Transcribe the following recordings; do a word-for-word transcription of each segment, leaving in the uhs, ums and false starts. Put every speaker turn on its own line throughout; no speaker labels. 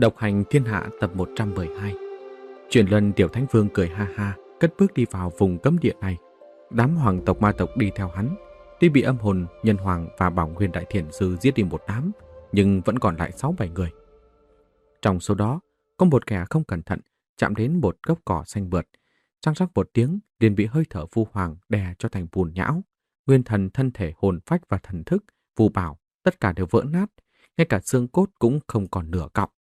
Độc hành thiên hạ tập một trăm mười hai. Chuyển luân Tiểu Thánh Vương cười ha ha, cất bước đi vào vùng cấm địa này. Đám hoàng tộc ma tộc đi theo hắn. Tuy bị âm hồn, nhân hoàng và bảo nguyên đại thiền sư giết đi một đám, nhưng vẫn còn lại sáu bảy người. Trong số đó, có một kẻ không cẩn thận chạm đến một gốc cỏ xanh mượt. Sang sắc một tiếng, liền bị hơi thở vu hoàng đè cho thành bùn nhão. Nguyên thần, thân thể, hồn phách và thần thức, vu bảo, tất cả đều vỡ nát, ngay cả xương cốt cũng không còn nửa cọng.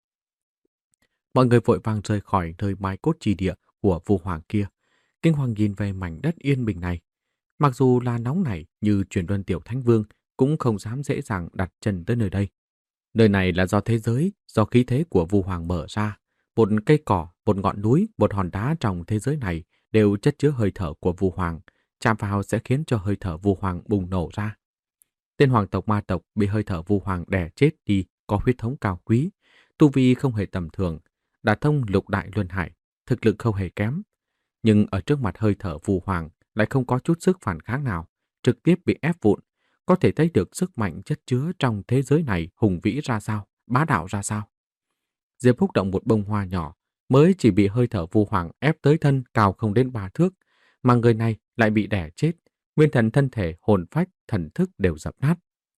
Mọi người vội vàng rời khỏi nơi mai cốt chi địa của vu hoàng kia, kinh hoàng nhìn về mảnh đất yên bình này. Mặc dù là nóng nảy như Chuyển luân Tiểu Thánh Vương cũng không dám dễ dàng đặt chân tới nơi đây. Nơi này là do thế giới, do khí thế của vu hoàng mở ra. Một cây cỏ, một ngọn núi, một hòn đá trong thế giới này đều chất chứa hơi thở của vu hoàng, chạm vào sẽ khiến cho hơi thở vu hoàng bùng nổ ra. Tên hoàng tộc ma tộc bị hơi thở vu hoàng đè chết đi có huyết thống cao quý, tu vi không hề tầm thường, đã thông lục đại luân hải, thực lực không hề kém. Nhưng ở trước mặt hơi thở vu hoàng lại không có chút sức phản kháng nào, trực tiếp bị ép vụn. Có thể thấy được sức mạnh chất chứa trong thế giới này hùng vĩ ra sao, bá đạo ra sao. Diệp Húc động một bông hoa nhỏ, mới chỉ bị hơi thở vu hoàng ép tới thân cao không đến ba thước, mà người này lại bị đè chết, nguyên thần, thân thể, hồn phách, thần thức đều dập nát.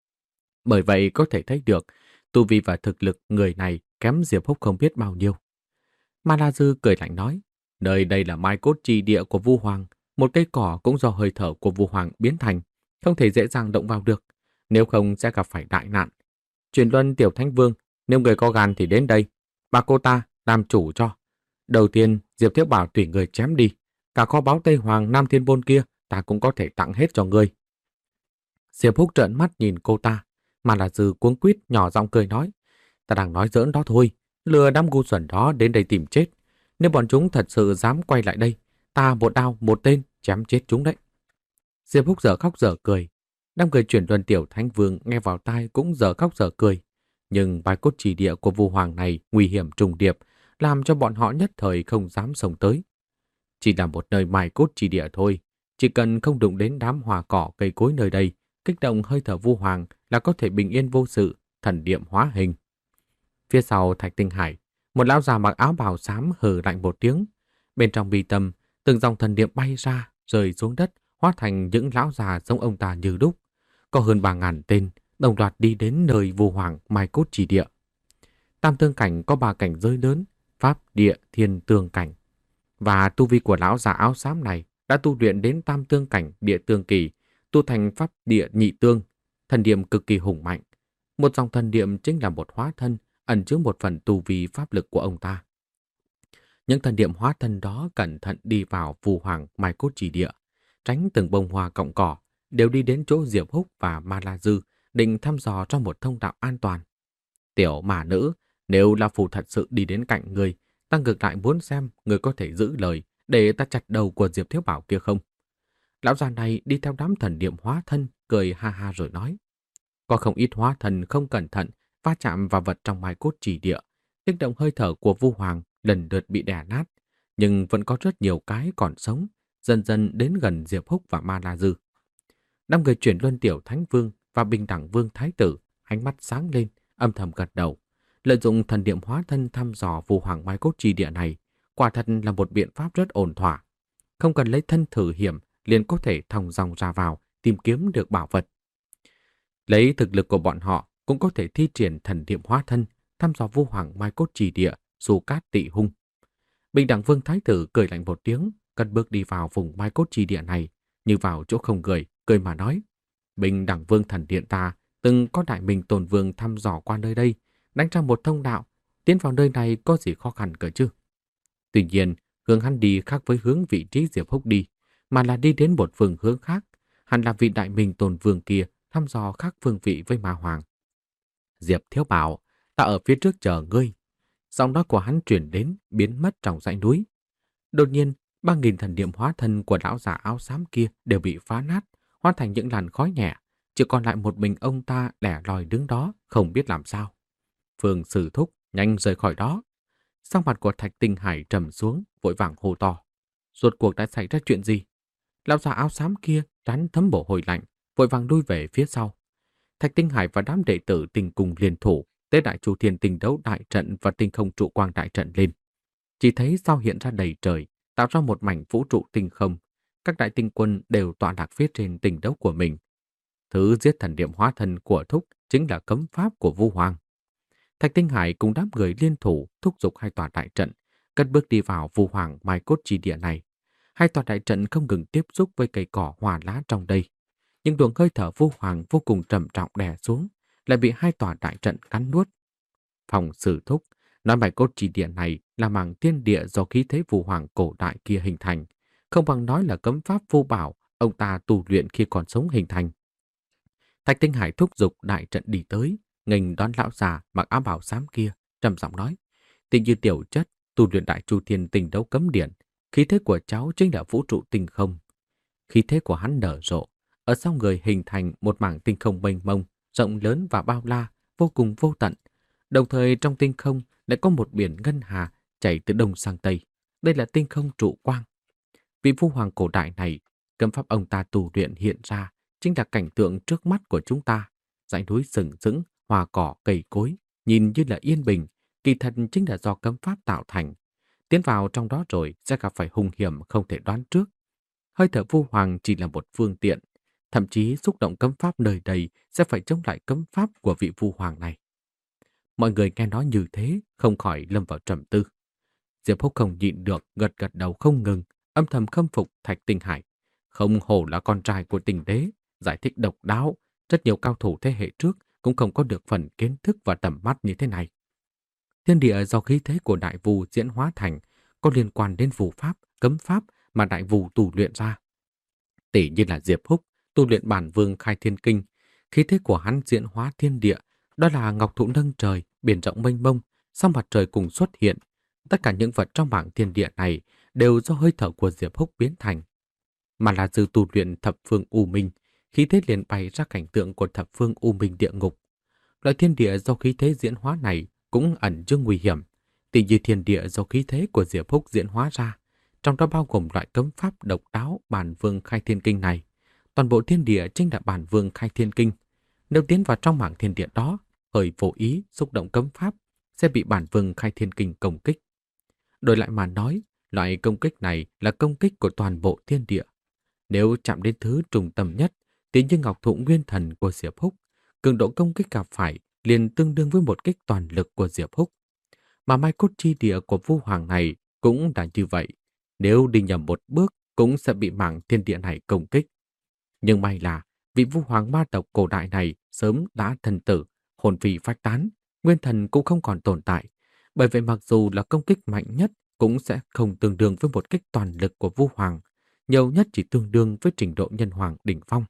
Bởi vậy có thể thấy được, tu vi và thực lực người này kém Diệp Húc không biết bao nhiêu. Ma La Dư cười lạnh nói, nơi đây là mai cốt chi địa của vu hoàng, một cây cỏ cũng do hơi thở của vu hoàng biến thành, không thể dễ dàng động vào được, nếu không sẽ gặp phải đại nạn. Chuyển luân Tiểu Thánh Vương, nếu người có gan thì đến đây, bà cô ta làm chủ cho. Đầu tiên, Diệp Thiếu Bảo tùy người chém đi, cả kho báu Tây Hoàng Nam Thiên Bôn kia ta cũng có thể tặng hết cho ngươi. Diệp Húc trợn mắt nhìn cô ta, mà là Dư cuống quýt nhỏ giọng cười nói, ta đang nói giỡn đó thôi, lừa đám ngu xuẩn đó đến đây tìm chết. Nếu bọn chúng thật sự dám quay lại đây, ta một đao một tên chém chết chúng đấy. Diệp Húc dở khóc dở cười. Đám người Chuyển luân Tiểu Thánh Vương nghe vào tai cũng dở khóc dở cười. Nhưng bài cốt chỉ địa của vu hoàng này nguy hiểm trùng điệp, làm cho bọn họ nhất thời không dám xông tới. Chỉ là một nơi mai cốt chỉ địa thôi, chỉ cần không đụng đến đám hoa cỏ cây cối nơi đây, kích động hơi thở vu hoàng là có thể bình yên vô sự, thần niệm hóa hình. Phía sau Thạch Tinh Hải, một lão già mặc áo bào xám hừ lạnh một tiếng. Bên trong bi tâm, từng dòng thần niệm bay ra, rơi xuống đất, hóa thành những lão già giống ông ta như đúc. Có hơn ba ngàn tên, đồng loạt đi đến nơi vu hoàng mai cốt chỉ địa. Tam tương cảnh có ba cảnh giới lớn, pháp, địa, thiên tương cảnh. Và tu vi của lão già áo xám này đã tu luyện đến tam tương cảnh địa tương kỳ, tu thành pháp địa nhị tương, thần niệm cực kỳ hùng mạnh. Một dòng thần niệm chính là một hóa thân, ẩn chứa một phần tu vi pháp lực của ông ta. Những thần niệm hóa thân đó cẩn thận đi vào vu hoàng mai cốt chỉ địa, tránh từng bông hoa cọng cỏ, đều đi đến chỗ Diệp Húc và Ma La Dư, định thăm dò trong một thông đạo an toàn. Tiểu mà nữ, nếu là phù thật sự đi đến cạnh người, ta ngược lại muốn xem người có thể giữ lời để ta chặt đầu của Diệp Thiếu Bảo kia không. Lão già này đi theo đám thần niệm hóa thân, cười ha ha rồi nói. Có không ít hóa thân không cẩn thận va chạm vào vật trong mai cốt chỉ địa, kích động hơi thở của vu hoàng lần lượt bị đè nát, nhưng vẫn có rất nhiều cái còn sống, dần dần đến gần Diệp Húc và Ma La Dư. Năm người Chuyển luân Tiểu Thánh Vương và Bình đẳng Vương Thái Tử ánh mắt sáng lên, âm thầm gật đầu. Lợi dụng thần niệm hóa thân thăm dò vu hoàng mai cốt chi địa này, quả thật là một biện pháp rất ổn thỏa. Không cần lấy thân thử hiểm, liền có thể thong dong ra vào, tìm kiếm được bảo vật. Lấy thực lực của bọn họ cũng có thể thi triển thần niệm hóa thân, thăm dò vu hoàng mai cốt chi địa, du cát tị hung. Bình đẳng Vương Thái Tử cười lạnh một tiếng, cất bước đi vào vùng mai cốt chi địa này, như vào chỗ không người, cười mà nói. Bình đẳng Vương thần điện ta từng có đại minh tồn vương thăm dò qua nơi đây, đánh ra một thông đạo, tiến vào nơi này có gì khó khăn cơ chứ. Tuy nhiên, hướng hắn đi khác với hướng vị trí Diệp Húc đi, mà là đi đến một phương hướng khác. Hẳn là vị đại minh tồn vương kia thăm dò khác phương vị với Ma Hoàng. Diệp Thiếu Bảo, ta ở phía trước chờ ngươi. Giọng nói của hắn truyền đến, biến mất trong dãy núi. Đột nhiên, ba nghìn thần niệm hóa thân của lão già áo xám kia đều bị phá nát, hóa thành những làn khói nhẹ, chỉ còn lại một mình ông ta lẻ loi đứng đó, không biết làm sao. Phương Sử Thúc nhanh rời khỏi đó. Sắc mặt của Thạch Tinh Hải trầm xuống, vội vàng hô to. Rốt cuộc đã xảy ra chuyện gì? Lão già áo xám kia trán thấm mồ hôi lạnh, vội vàng lui về phía sau. Thạch Tinh Hải và đám đệ tử Tình Cùng liên thủ, Tế Đại Chu Thiên Tinh Đấu Đại Trận và Tinh Không Trụ Quang Đại Trận lên. Chỉ thấy sao hiện ra đầy trời, tạo ra một mảnh vũ trụ tinh không. Các đại tinh quân đều tọa lạc phía trên tinh đấu của mình. Thứ giết thần niệm hóa thân của Thúc chính là cấm pháp của Vu Hoàng. Thạch Tinh Hải cùng đám người liên thủ thúc giục hai tòa đại trận, cất bước đi vào Vu Hoàng mai cốt chi địa này. Hai tòa đại trận không ngừng tiếp xúc với cây cỏ hòa lá trong đây. Nhưng luồng hơi thở Vu Hoàng vô cùng trầm trọng đè xuống, lại bị hai tòa đại trận cắn nuốt. Phòng Sử Thúc nói mai cốt chi địa này là mảng thiên địa do khí thế Vu Hoàng cổ đại kia hình thành, không bằng nói là cấm pháp vô bảo ông ta tu luyện khi còn sống hình thành. Thạch Tinh Hải thúc giục đại trận đi tới, nghênh đón lão già mặc áo bào xám kia, trầm giọng nói: "Tình như tiểu chất, tu luyện Đại Chu Thiên Tinh Đấu Cấm Điển, khí thế của cháu chính là vũ trụ tinh không." Khí thế của hắn nở rộ, ở sau người hình thành một mảng tinh không mênh mông, rộng lớn và bao la, vô cùng vô tận. Đồng thời trong tinh không lại có một biển ngân hà chảy từ đông sang tây. Đây là tinh không trụ quang. Vị Vu Hoàng cổ đại này, cấm pháp ông ta tu luyện hiện ra chính là cảnh tượng trước mắt của chúng ta. Dãy núi sừng sững, hoa cỏ, cây cối, nhìn như là yên bình, kỳ thật chính là do cấm pháp tạo thành. Tiến vào trong đó rồi sẽ gặp phải hung hiểm không thể đoán trước. Hơi thở Vu Hoàng chỉ là một phương tiện, thậm chí xúc động cấm pháp nơi đây sẽ phải chống lại cấm pháp của vị Vu Hoàng này. Mọi người nghe nói như thế, không khỏi lâm vào trầm tư. Diệp Húc không nhịn được, gật gật đầu không ngừng, âm thầm khâm phục Thạch Tinh Hải. Không hổ là con trai của Tinh Đế, giải thích độc đáo, rất nhiều cao thủ thế hệ trước cũng không có được phần kiến thức và tầm mắt như thế này. Thiên địa do khí thế của Đại Vu diễn hóa thành, có liên quan đến phù pháp, cấm pháp mà Đại Vu tu luyện ra. Tỷ như là Diệp Húc tu luyện Bản Vương Khai Thiên Kinh, khí thế của hắn diễn hóa thiên địa, đó là ngọc thụ nâng trời, biển rộng mênh mông, sao mặt trời cùng xuất hiện. Tất cả những vật trong bảng thiên địa này đều do hơi thở của Diệp Húc biến thành. Mà là từ tu luyện thập phương U Minh, khí thế liền bày ra cảnh tượng của thập phương U Minh địa ngục. Loại thiên địa do khí thế diễn hóa này cũng ẩn chứa nguy hiểm. Tỷ như thiên địa do khí thế của Diệp Húc diễn hóa ra, trong đó bao gồm loại cấm pháp độc đáo Bản Vương Khai Thiên Kinh này. Toàn bộ thiên địa chính là Bản Vương Khai Thiên Kinh. Nếu tiến vào trong mảng thiên địa đó, hơi vô ý xúc động cấm pháp sẽ bị Bản Vương Khai Thiên Kinh công kích. Đổi lại mà nói, loại công kích này là công kích của toàn bộ thiên địa. Nếu chạm đến thứ trùng tâm nhất, thì như ngọc thụ nguyên thần của Diệp Húc, cường độ công kích gặp phải liền tương đương với một kích toàn lực của Diệp Húc. Mà mai cốt chi địa của Vu Hoàng này cũng là như vậy. Nếu đi nhầm một bước cũng sẽ bị mảng thiên địa này công kích. Nhưng may là vị Vu Hoàng ma tộc cổ đại này sớm đã thần tử, hồn phi phách tán, nguyên thần cũng không còn tồn tại. Bởi vậy mặc dù là công kích mạnh nhất cũng sẽ không tương đương với một kích toàn lực của Vu Hoàng, nhiều nhất chỉ tương đương với trình độ nhân hoàng đỉnh phong.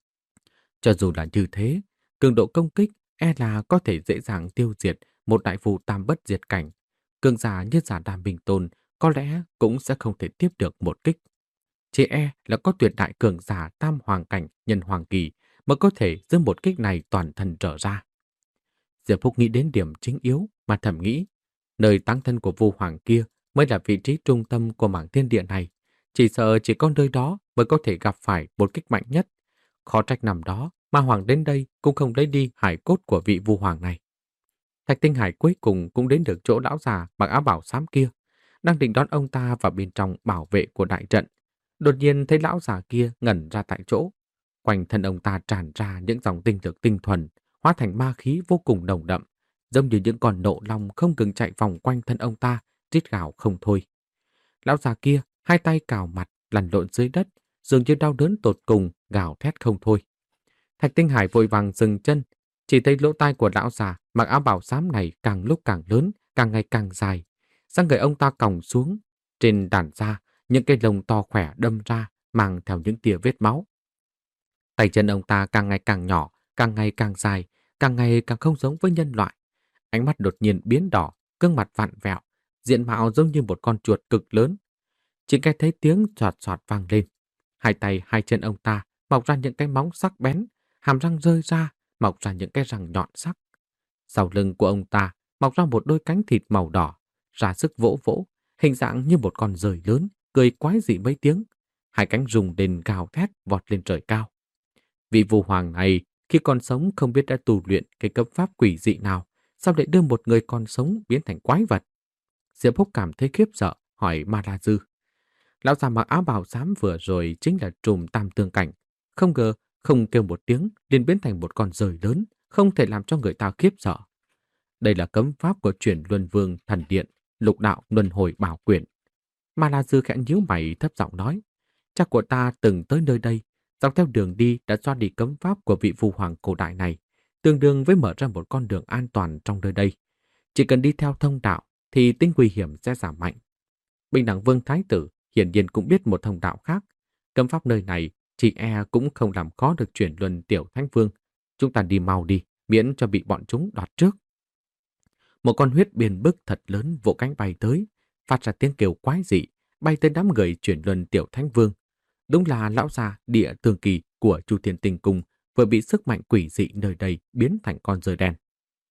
Cho dù là như thế, cường độ công kích e là có thể dễ dàng tiêu diệt một đại phù tam bất diệt cảnh. Cường giả như giả Đàm Bình Tôn có lẽ cũng sẽ không thể tiếp được một kích. Chỉ e là có tuyệt đại cường giả tam hoàng cảnh nhân hoàng kỳ mới có thể giữ một kích này toàn thân trở ra. Diệp Phúc nghĩ đến điểm chính yếu mà thầm nghĩ, nơi táng thân của Vu Hoàng kia mới là vị trí trung tâm của mảng thiên địa này. Chỉ sợ chỉ có nơi đó mới có thể gặp phải một kích mạnh nhất. Khó trách nằm đó mà Hoàng đến đây cũng không lấy đi hải cốt của vị Vu Hoàng này. Thạch Tinh Hải cuối cùng cũng đến được chỗ lão già mặc áo bảo xám kia, đang định đón ông ta vào bên trong bảo vệ của đại trận. Đột nhiên thấy lão già kia ngẩn ra tại chỗ. Quanh thân ông ta tràn ra những dòng tinh lực tinh thuần, hóa thành ma khí vô cùng nồng đậm, giống như những con nộ long không ngừng chạy vòng quanh thân ông ta, rít gào không thôi. Lão già kia hai tay cào mặt, lăn lộn dưới đất, dường như đau đớn tột cùng, gào thét không thôi. Thạch Tinh Hải vội vàng dừng chân, chỉ thấy lỗ tai của lão già mặc áo bảo xám này càng lúc càng lớn, càng ngày càng dài. Sang người ông ta còng xuống, trên đàn da những cây lông to khỏe đâm ra, mang theo những tia vết máu. Tay chân ông ta càng ngày càng nhỏ, càng ngày càng dài, càng ngày càng không giống với nhân loại. Ánh mắt đột nhiên biến đỏ, gương mặt vặn vẹo, diện mạo giống như một con chuột cực lớn. Chỉ nghe thấy tiếng xoạt xoạt vang lên. Hai tay hai chân ông ta mọc ra những cái móng sắc bén, hàm răng rơi ra, mọc ra những cái răng nhọn sắc. Sau lưng của ông ta mọc ra một đôi cánh thịt màu đỏ, ra sức vỗ vỗ, hình dạng như một con dơi lớn, cười quái dị mấy tiếng. Hai cánh rung lên gào thét vọt lên trời cao. Vị Vu Hoàng này khi còn sống không biết đã tu luyện cái cấp pháp quỷ dị nào, sao lại đưa một người còn sống biến thành quái vật? Diệp Húc cảm thấy khiếp sợ, hỏi Ma La Dư. Lão già mặc áo bào xám vừa rồi chính là trùm tam tương cảnh. Không ngờ, không kêu một tiếng, liền biến thành một con rời lớn, không thể làm cho người ta khiếp sợ. Đây là cấm pháp của chuyển luân vương thần điện, lục đạo luân hồi bảo quyển. Ma La Dư khẽ nhíu mày thấp giọng nói. Cha của ta từng tới nơi đây, dọc theo đường đi đã xóa đi cấm pháp của vị phù hoàng cổ đại này, tương đương với mở ra một con đường an toàn trong nơi đây. Chỉ cần đi theo thông đạo thì tính nguy hiểm sẽ giảm mạnh. Bình đẳng vương thái tử hiển nhiên cũng biết một thông đạo khác. Cấm pháp nơi này chỉ e cũng không làm khó được chuyển luân tiểu thánh vương. Chúng ta đi mau đi, miễn cho bị bọn chúng đoạt trước. Một con huyết biên bức thật lớn vỗ cánh bay tới, phát ra tiếng kêu quái dị, bay tới đám người chuyển luân tiểu thánh vương. Đúng là lão già địa tường kỳ của Chu Thiên Tinh Cung vừa bị sức mạnh quỷ dị nơi đây biến thành con rơi đen.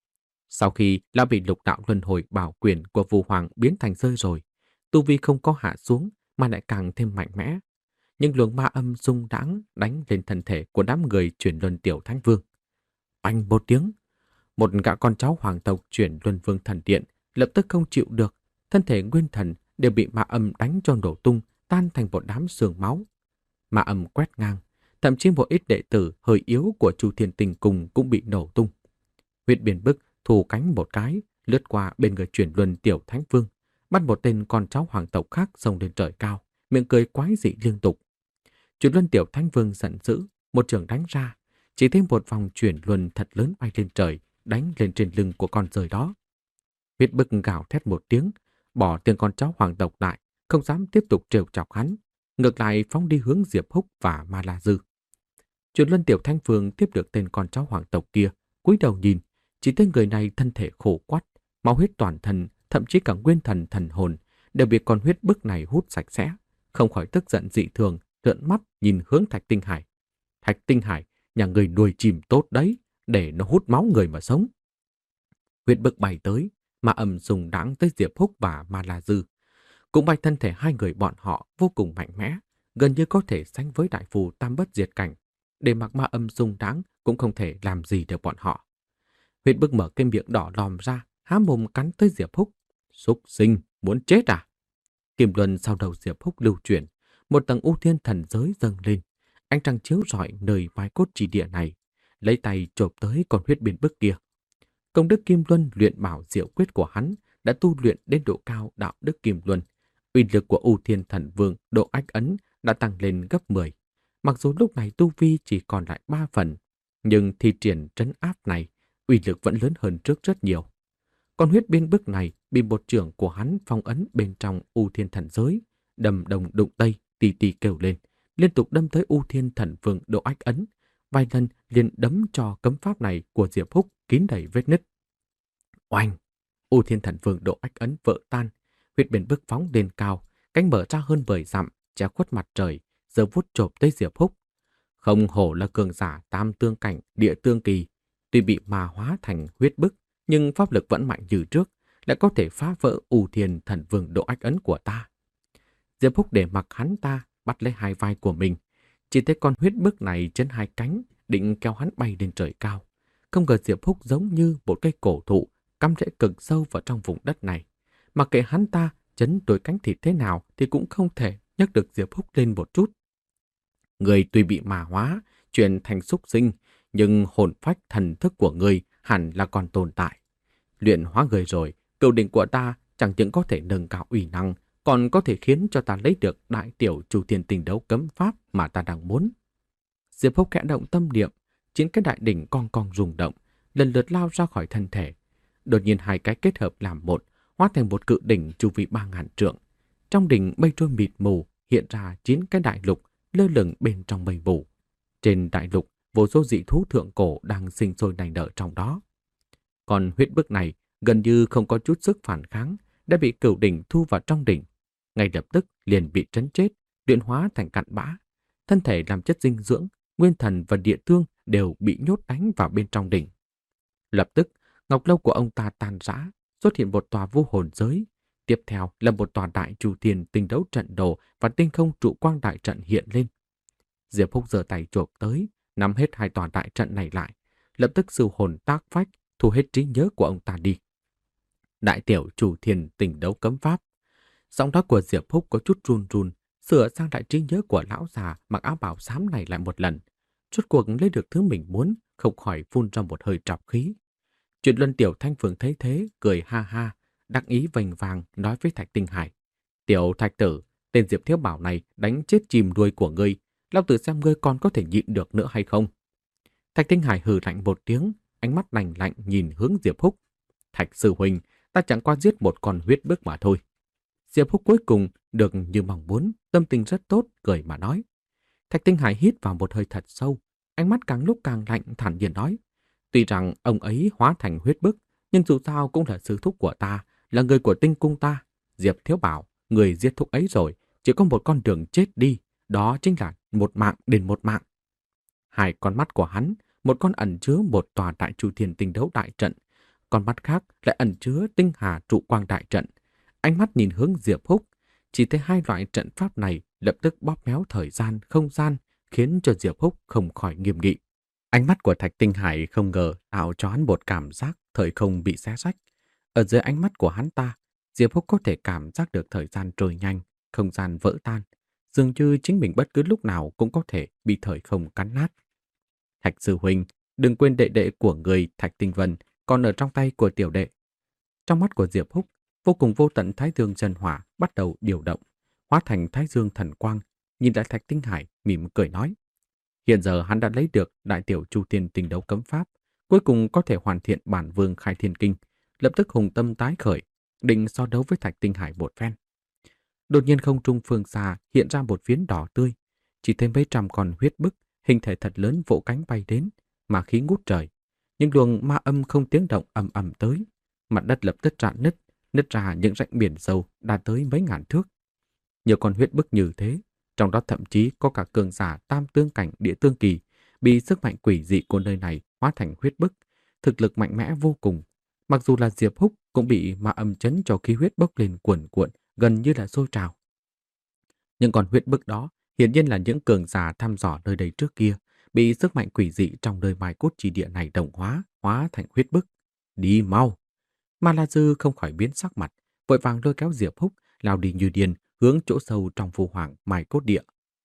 Sau khi lão bị lục đạo luân hồi bảo quyền của Vũ Hoàng biến thành rơi rồi, tu vi không có hạ xuống mà lại càng thêm mạnh mẽ. Nhưng luồng ma âm rung đãng đánh lên thân thể của đám người chuyển luân tiểu thánh vương. Oanh một tiếng, một gã con cháu hoàng tộc chuyển luân vương thần điện lập tức không chịu được, thân thể nguyên thần đều bị ma âm đánh cho nổ tung, tan thành một đám xương máu. Ma âm quét ngang, thậm chí một ít đệ tử hơi yếu của Chu Thiên Tinh Cung cũng bị nổ tung. Huyết Biên Bức thu cánh một cái, lướt qua bên người chuyển luân tiểu thánh vương, bắt một tên con cháu hoàng tộc khác xông lên trời cao, miệng cười quái dị liên tục. Chuyển luân tiểu thánh vương giận dữ, một trường đánh ra, chỉ thêm một vòng chuyển luân thật lớn bay lên trời, đánh lên trên lưng của con rơi đó. Huyết Bức gào thét một tiếng, bỏ tên con cháu hoàng tộc lại, không dám tiếp tục trêu chọc hắn, ngược lại phóng đi hướng Diệp Húc và Ma La Dư. Chuyển luân tiểu thánh vương tiếp được tên con cháu hoàng tộc kia, cúi đầu nhìn, chỉ thấy người này thân thể khổ quắt, máu huyết toàn thân, thậm chí cả nguyên thần thần hồn đều bị con huyết bức này hút sạch sẽ, không khỏi tức giận dị thường, trợn mắt nhìn hướng Thạch Tinh Hải. Thạch Tinh Hải, nhà người nuôi chim tốt đấy, để nó hút máu người mà sống. Huyết bức bay tới, mà ầm dùng đáng tới Diệp Húc và Ma La Dư. Cũng bay thân thể hai người bọn họ vô cùng mạnh mẽ, gần như có thể sánh với đại phù tam bất diệt cảnh. Để mặc ma âm dung đáng cũng không thể làm gì được bọn họ. Huyết bức mở cái miệng đỏ lòm ra, há mồm cắn tới Diệp Húc. Súc sinh, muốn chết à? Kim luân sau đầu Diệp Húc lưu chuyển, một tầng u thiên thần giới dâng lên. Ánh trăng chiếu rọi nơi mai cốt chỉ địa này, lấy tay chộp tới con huyết biên bức kia. Công đức Kim Luân luyện bảo diệu quyết của hắn đã tu luyện đến độ cao đạo đức Kim Luân. Uy lực của U Thiên Thần Vương độ ách ấn đã tăng lên gấp mười. Mặc dù lúc này tu vi chỉ còn lại ba phần, nhưng thi triển trấn áp này, uy lực vẫn lớn hơn trước rất nhiều. Con huyết biên bức này bị một trưởng của hắn phong ấn bên trong U Thiên Thần giới, đầm đồng đụng tây, tì tì kêu lên, liên tục đâm tới U Thiên Thần Vương độ ách ấn. Vài lần liền đấm cho cấm pháp này của Diệp Húc kín đầy vết nứt. Oanh! U Thiên Thần Vương độ ách ấn vỡ tan, huyết biên bức phóng lên cao, cánh mở ra hơn mười dặm, che khuất mặt trời, giờ vuốt chộp tới Diệp Húc. Không hổ là cường giả tam tương cảnh, địa tương kỳ, tuy bị ma hóa thành huyết bức, nhưng pháp lực vẫn mạnh như trước, lại có thể phá vỡ U Thiên Thần Vương độ ách ấn của ta. Diệp Húc để mặc hắn ta bắt lấy hai vai của mình, chỉ thấy con huyết bức này trên hai cánh, định kéo hắn bay lên trời cao. Không ngờ Diệp Húc giống như một cây cổ thụ, cắm rễ cực sâu vào trong vùng đất này. Mặc kệ hắn ta chấn đôi cánh thịt thế nào thì cũng không thể nhấc được Diệp Húc lên một chút. Người tuy bị ma hóa, chuyển thành súc sinh, nhưng hồn phách thần thức của người hẳn là còn tồn tại. Luyện hóa người rồi, cựu đỉnh của ta chẳng những có thể nâng cao uy năng, còn có thể khiến cho ta lấy được đại tiểu Chu Thiên Tinh đấu cấm pháp mà ta đang muốn. Diệp Húc khẽ động tâm niệm, chín cái đại đỉnh cong cong rung động, lần lượt lao ra khỏi thân thể. Đột nhiên hai cái kết hợp làm một, hóa thành một cự đỉnh chu vi ba ngàn trượng. Trong đỉnh mây trôi mịt mù hiện ra chín cái đại lục lơ lửng bên trong mây mù. Trên đại lục, vô số dị thú thượng cổ đang sinh sôi nảy nở trong đó. Còn huyết bức này gần như không có chút sức phản kháng, đã bị cửu đỉnh thu vào trong đỉnh. Ngay lập tức liền bị trấn chết, luyện hóa thành cặn bã. Thân thể làm chất dinh dưỡng, nguyên thần và địa thương đều bị nhốt đánh vào bên trong đỉnh. Lập tức, ngọc lâu của ông ta tan rã, xuất hiện một tòa vô hồn giới. Tiếp theo là một tòa đại Chu Thiên tinh đấu trận đồ và tinh không trụ quang đại trận hiện lên. Diệp Húc giơ tay chộp tới, nắm hết hai tòa đại trận này lại, lập tức sư hồn tác phách, thu hết trí nhớ của ông ta đi. Đại tiểu chủ thiền tình đấu cấm pháp. Giọng nói của Diệp Húc có chút run run, sửa sang lại trí nhớ của lão già mặc áo bào xám này lại một lần. Rốt cuộc lấy được thứ mình muốn, không khỏi phun ra một hơi trọc khí. Chuyện Luân Tiểu Thanh Phường thấy thế, cười ha ha, đắc ý vành vàng nói với Thạch Tinh Hải. Tiểu Thạch tử, tên Diệp Thiếu Bảo này đánh chết chìm đuôi của ngươi, lão tử xem ngươi còn có thể nhịn được nữa hay không. Thạch Tinh Hải hừ lạnh một tiếng, ánh mắt lạnh lạnh nhìn hướng Diệp Húc. Thạch sư huynh, ta chẳng qua giết một con huyết bức mà thôi. Diệp Húc cuối cùng được như mong muốn, tâm tình rất tốt, cười mà nói. Thạch Tinh Hải hít vào một hơi thật sâu, ánh mắt càng lúc càng lạnh, thản nhiên nói. Tuy rằng ông ấy hóa thành huyết bức, nhưng dù sao cũng là sư thúc của ta, là người của tinh cung ta. Diệp Thiếu Bảo, người giết thúc ấy rồi, chỉ có một con đường chết đi, đó chính là một mạng đền một mạng. Hai con mắt của hắn, một con ẩn chứa một tòa đại chu thiên tinh đấu đại trận, con mắt khác lại ẩn chứa tinh hà trụ quang đại trận. Ánh mắt nhìn hướng Diệp Húc, chỉ thấy hai loại trận pháp này lập tức bóp méo thời gian, không gian, khiến cho Diệp Húc không khỏi nghiêm nghị. Ánh mắt của Thạch Tinh Hải không ngờ tạo cho hắn một cảm giác thời không bị xé rách. Ở dưới ánh mắt của hắn ta, Diệp Húc có thể cảm giác được thời gian trôi nhanh, không gian vỡ tan, dường như chính mình bất cứ lúc nào cũng có thể bị thời không cắn nát. Thạch sư huynh, đừng quên đệ đệ của người Thạch Tinh Vân còn ở trong tay của tiểu đệ. Trong mắt của Diệp Húc, vô cùng vô tận thái dương chân hỏa bắt đầu điều động, hóa thành thái dương thần quang, nhìn lại Thạch Tinh Hải mỉm cười nói. Hiện giờ hắn đã lấy được đại tiểu chu thiên tinh đấu cấm pháp, cuối cùng có thể hoàn thiện bản vương khai thiên kinh, lập tức hùng tâm tái khởi, định so đấu với Thạch Tinh Hải một phen. Đột nhiên không trung phương xa hiện ra một phiến đỏ tươi, chỉ thêm mấy trăm con huyết bức, hình thể thật lớn vỗ cánh bay đến, mà khí ngút trời. Những luồng ma âm không tiếng động ầm ầm tới, mặt đất lập tức rạn nứt, nứt ra những rãnh biển sâu đã tới mấy ngàn thước. Nhiều con huyết bức như thế, trong đó thậm chí có cả cường giả tam tương cảnh địa tương kỳ, bị sức mạnh quỷ dị của nơi này hóa thành huyết bức, thực lực mạnh mẽ vô cùng. Mặc dù là Diệp Húc cũng bị ma âm chấn cho khí huyết bốc lên cuồn cuộn, gần như là sôi trào. Những con huyết bức đó hiển nhiên là những cường giả thăm dò nơi đây trước kia, bị sức mạnh quỷ dị trong nơi mai cốt chi địa này đồng hóa, hóa thành huyết bức. Đi mau! Ma La Dư không khỏi biến sắc mặt, vội vàng lôi kéo Diệp Húc lao đi như điên, hướng chỗ sâu trong phù hoàng mai cốt địa.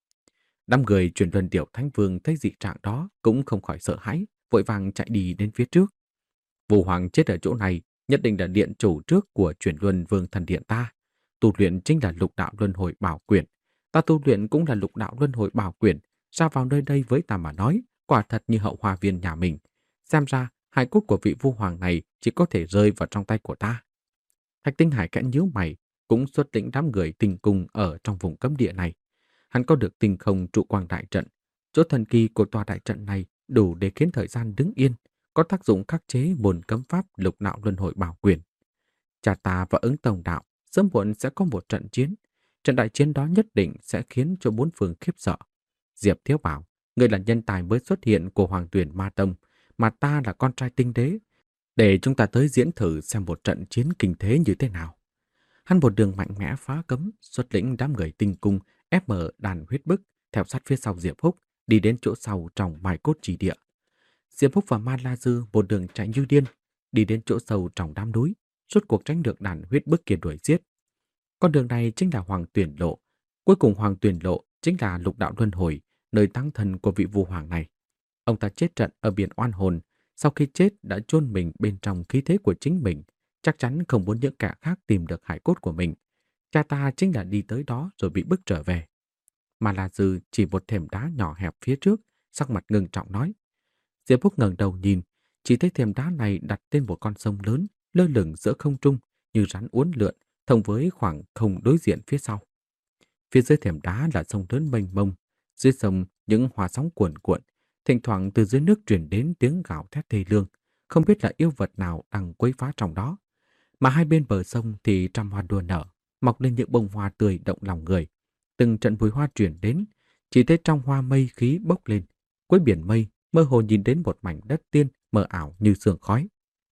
Đám người truyền luân tiểu thánh vương thấy dị trạng đó cũng không khỏi sợ hãi, vội vàng chạy đi đến phía trước. Phù hoàng chết ở chỗ này, nhất định là điện chủ trước của truyền luân vương thần điện ta. Tu luyện chính là lục đạo luân hồi bảo quyển. Ta tu luyện cũng là lục đạo luân hồi bảo quyển. Ra vào nơi đây với ta mà nói, quả thật như hậu hoa viên nhà mình. Xem ra, hài cốt của vị vua hoàng này chỉ có thể rơi vào trong tay của ta. Thạch Tinh Hải khẽ nhíu mày, cũng xuất lĩnh đám người tinh cung ở trong vùng cấm địa này. Hắn có được tinh không trụ quang đại trận. Chỗ thần kỳ của tòa đại trận này đủ để khiến thời gian đứng yên, có tác dụng khắc chế môn cấm pháp lục đạo luân hồi bảo quyền. Cha ta và ứng tông đạo sớm muộn sẽ có một trận chiến. Trận đại chiến đó nhất định sẽ khiến cho bốn phương khiếp sợ. Diệp Thiếu Bảo, người là nhân tài mới xuất hiện của Hoàng Tuyển Ma Tông, mà ta là con trai tinh đế. Để chúng ta tới diễn thử xem một trận chiến kinh thế như thế nào. Hắn một đường mạnh mẽ phá cấm, xuất lĩnh đám người tinh cung, ép mở đàn huyết bức, theo sát phía sau Diệp Húc, đi đến chỗ sau trong mai cốt trì địa. Diệp Húc và Ma La Dư một đường chạy như điên, đi đến chỗ sâu trong đám núi, rốt cuộc tránh được đàn huyết bức kia đuổi giết. Con đường này chính là Hoàng Tuyển Lộ. Cuối cùng Hoàng Tuyển Lộ chính là lục đạo luân hồi, nơi tăng thân của vị vua hoàng này. Ông ta chết trận ở biển oan hồn, sau khi chết đã chôn mình bên trong khí thế của chính mình, chắc chắn không muốn những kẻ khác tìm được hải cốt của mình. Cha ta chính là đi tới đó rồi bị bức trở về. Mà là Dư chỉ một thềm đá nhỏ hẹp phía trước, sắc mặt ngưng trọng nói. Diệp Húc ngẩng đầu nhìn, chỉ thấy thềm đá này đặt trên một con sông lớn, lơ lửng giữa không trung, như rắn uốn lượn, thông với khoảng không đối diện phía sau. Phía dưới thềm đá là sông lớn mênh mông, dưới sông những hoa sóng cuồn cuộn, thỉnh thoảng từ dưới nước truyền đến tiếng gào thét thê lương, không biết là yêu vật nào đang quấy phá trong đó. Mà hai bên bờ sông thì trăm hoa đua nở, mọc lên những bông hoa tươi động lòng người. Từng trận mùi hoa truyền đến, chỉ thấy trong hoa mây khí bốc lên, cuối biển mây mơ hồ nhìn đến một mảnh đất tiên mờ ảo như sương khói.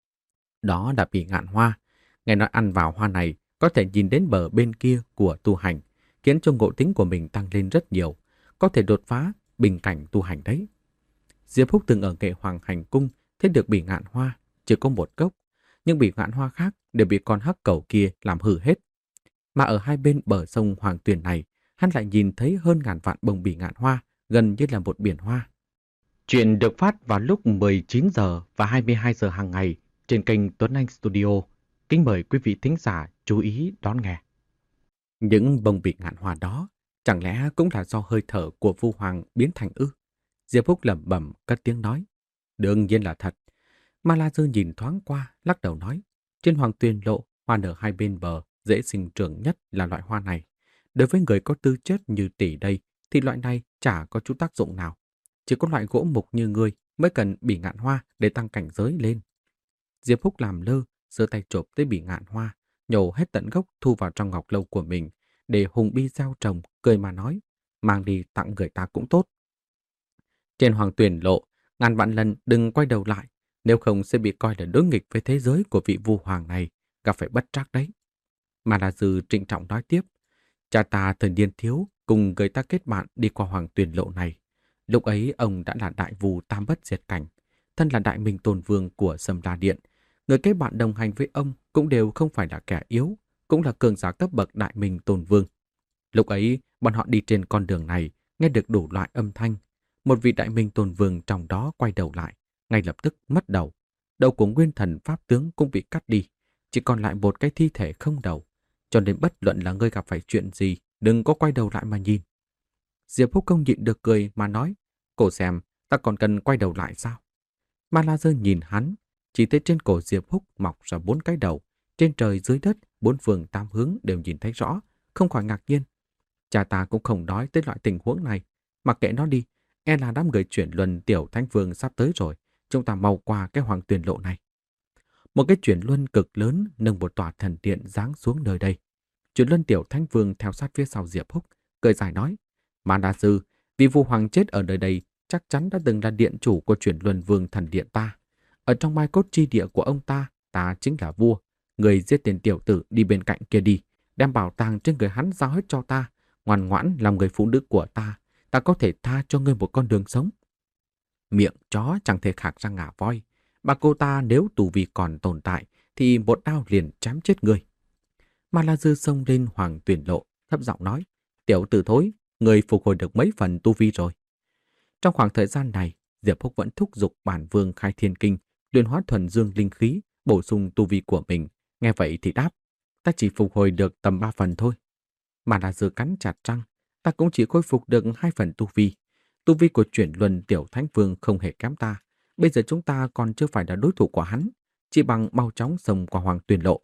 Đó là Bỉ Ngạn Hoa, nghe nói ăn vào hoa này có thể nhìn đến bờ bên kia của tu hành, khiến cho ngộ tính của mình tăng lên rất nhiều, có thể đột phá bình cảnh tu hành đấy. Diệp Húc từng ở Nghệ Hoàng Hành Cung thấy được Bỉ Ngạn Hoa, chỉ có một gốc, nhưng bỉ ngạn hoa khác đều bị con hắc cẩu kia làm hư hết. Mà ở hai bên bờ sông Hoàng Tuyền này, hắn lại nhìn thấy hơn ngàn vạn bông bỉ ngạn hoa, gần như là một biển hoa. Chuyện được phát vào lúc mười chín giờ và hai mươi hai giờ hàng ngày trên kênh Tuấn Anh Studio. Kính mời quý vị thính giả chú ý đón nghe. Những bông bỉ ngạn hoa đó chẳng lẽ cũng là do hơi thở của Vu Hoàng biến thành ư? Diệp Phúc lẩm bẩm cất tiếng nói. Đương nhiên là thật. Ma La Dư nhìn thoáng qua, lắc đầu nói. Trên Hoàng Tuyền lộ, hoa nở hai bên bờ, dễ sinh trưởng nhất là loại hoa này. Đối với người có tư chất như tỷ đây, thì loại này chả có chút tác dụng nào. Chỉ có loại gỗ mục như ngươi mới cần bỉ ngạn hoa để tăng cảnh giới lên. Diệp Phúc làm lơ, giơ tay chộp tới bỉ ngạn hoa, nhổ hết tận gốc thu vào trong ngọc lâu của mình, để hùng bi gieo trồng, cười mà nói, mang đi tặng người ta cũng tốt. Trên Hoàng Tuyền lộ, ngàn vạn lần đừng quay đầu lại, nếu không sẽ bị coi là đối nghịch với thế giới của vị Vu Hoàng này, gặp phải bất trắc đấy. Mà là Dư trịnh trọng nói tiếp, cha ta thời niên thiếu cùng người ta kết bạn đi qua Hoàng Tuyền lộ này. Lúc ấy ông đã là đại vù tam bất diệt cảnh, thân là đại minh tôn vương của Sâm La Điện. Người kết bạn đồng hành với ông cũng đều không phải là kẻ yếu, cũng là cường giả cấp bậc đại minh tôn vương. Lúc ấy, bọn họ đi trên con đường này, nghe được đủ loại âm thanh. Một vị đại minh tôn vương trong đó quay đầu lại, ngay lập tức mất đầu. Đầu của nguyên thần pháp tướng cũng bị cắt đi, chỉ còn lại một cái thi thể không đầu. Cho nên bất luận là ngươi gặp phải chuyện gì, đừng có quay đầu lại mà nhìn. Diệp Phúc không nhịn được cười mà nói, cổ xem, ta còn cần quay đầu lại sao? Ma La Dơ nhìn hắn, chỉ thấy trên cổ Diệp Phúc mọc ra bốn cái đầu, trên trời dưới đất, bốn phương tám hướng đều nhìn thấy rõ, không khỏi ngạc nhiên. Cha ta cũng không nói tới loại tình huống này, mặc kệ nó đi, e là đám người chuyển luân tiểu thánh vương sắp tới rồi, chúng ta mau qua cái Hoàng Tuyền lộ này. Một cái chuyển luân cực lớn nâng một tòa thần điện giáng xuống nơi đây. Chuyển luân tiểu thánh vương theo sát phía sau Diệp Phúc, cười dài nói, Ma La Sư, vì Vu Hoàng chết ở nơi đây chắc chắn đã từng là điện chủ của chuyển luân vương thần điện ta. Ở trong mai cốt chi địa của ông ta, ta chính là vua. Người giết tiền tiểu tử đi bên cạnh kia đi, đem bảo tàng trên người hắn giao hết cho ta. Ngoan ngoãn làm người phụ nữ của ta, ta có thể tha cho ngươi một con đường sống. Miệng chó chẳng thể khạc ra ngà voi. Bà cô ta nếu tù vi còn tồn tại, thì một đao liền chém chết ngươi. Ma La Dư xông lên Hoàng Tuyền lộ, thấp giọng nói, tiểu tử thối, người phục hồi được mấy phần tu vi rồi. Trong khoảng thời gian này, Diệp Phúc vẫn thúc giục bản vương khai thiên kinh, luyện hóa thuần dương linh khí, bổ sung tu vi của mình. Nghe vậy thì đáp, ta chỉ phục hồi được tầm ba phần thôi. Mà là Dư cắn chặt răng, ta cũng chỉ khôi phục được hai phần tu vi. Tu vi của chuyển luân tiểu thánh vương không hề kém ta. Bây giờ chúng ta còn chưa phải là đối thủ của hắn, chỉ bằng mau chóng xông qua Hoàng Tuyền lộ.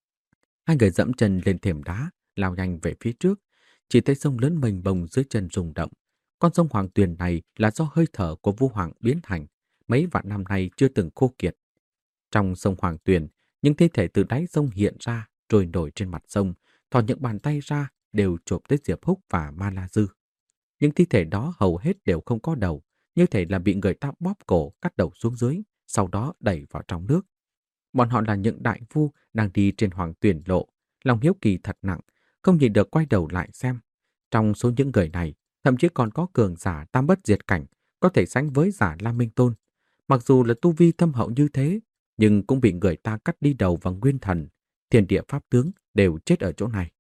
Hai người dẫm chân lên thềm đá, lao nhanh về phía trước, chỉ thấy sông lớn mênh mông dưới chân rung động. Con sông Hoàng Tuyền này là do hơi thở của Vu Hoàng biến thành, mấy vạn năm nay chưa từng khô kiệt. Trong sông Hoàng Tuyền, những thi thể từ đáy sông hiện ra, trôi nổi trên mặt sông, thò những bàn tay ra đều chộp tới Diệp Phúc và Ma La Dư. Những thi thể đó hầu hết đều không có đầu, như thể là bị người ta bóp cổ cắt đầu xuống dưới, sau đó đẩy vào trong nước. Bọn họ là những đại phu đang đi trên Hoàng Tuyền lộ, lòng hiếu kỳ thật nặng, không nhìn được quay đầu lại xem. Trong số những người này, thậm chí còn có cường giả tam bất diệt cảnh, có thể sánh với giả Lam Minh Tôn. Mặc dù là tu vi thâm hậu như thế, nhưng cũng bị người ta cắt đi đầu và nguyên thần, thiên địa pháp tướng đều chết ở chỗ này.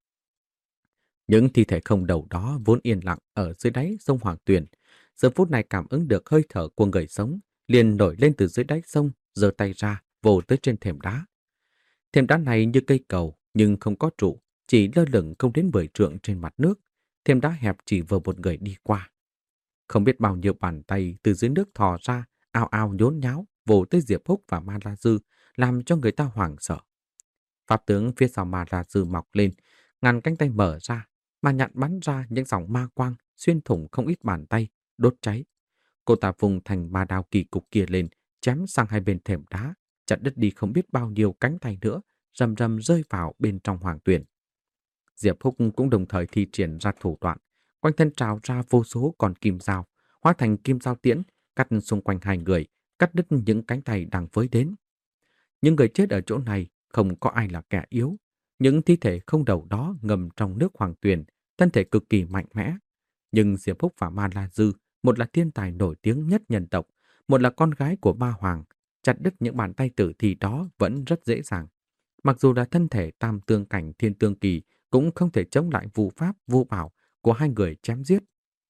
Những thi thể không đầu đó vốn yên lặng ở dưới đáy sông Hoàng Tuyền, giờ phút này cảm ứng được hơi thở của người sống, liền nổi lên từ dưới đáy sông, giơ tay ra, vồ tới trên thềm đá. Thềm đá này như cây cầu, nhưng không có trụ, chỉ lơ lửng không đến mười trượng trên mặt nước. Thềm đá hẹp chỉ vừa một người đi qua. Không biết bao nhiêu bàn tay từ dưới nước thò ra, ao ao nhốn nháo, vồ tới Diệp Phúc và Ma La Dư, làm cho người ta hoảng sợ. Pháp tướng phía sau Ma La Dư mọc lên, ngàn cánh tay mở ra, mà nhặn bắn ra những dòng ma quang xuyên thủng không ít bàn tay, đốt cháy. Cô ta vùng thành ma đao kỳ cục kia lên, chém sang hai bên thềm đá, chặt đứt đi không biết bao nhiêu cánh tay nữa, rầm rầm rơi vào bên trong Hoàng Tuyền. Diệp Phúc cũng đồng thời thi triển ra thủ đoạn, quanh thân trào ra vô số con kim dao, hóa thành kim dao tiễn, cắt xung quanh hai người, cắt đứt những cánh tay đang với đến. Những người chết ở chỗ này không có ai là kẻ yếu. Những thi thể không đầu đó ngầm trong nước Hoàng Tuyền, thân thể cực kỳ mạnh mẽ. Nhưng Diệp Phúc và Ma La Dư, một là thiên tài nổi tiếng nhất nhân tộc, một là con gái của Ma Hoàng, chặt đứt những bàn tay tử thi đó vẫn rất dễ dàng. Mặc dù là thân thể tam tương cảnh thiên tương kỳ cũng không thể chống lại vu pháp vu bảo của hai người chém giết.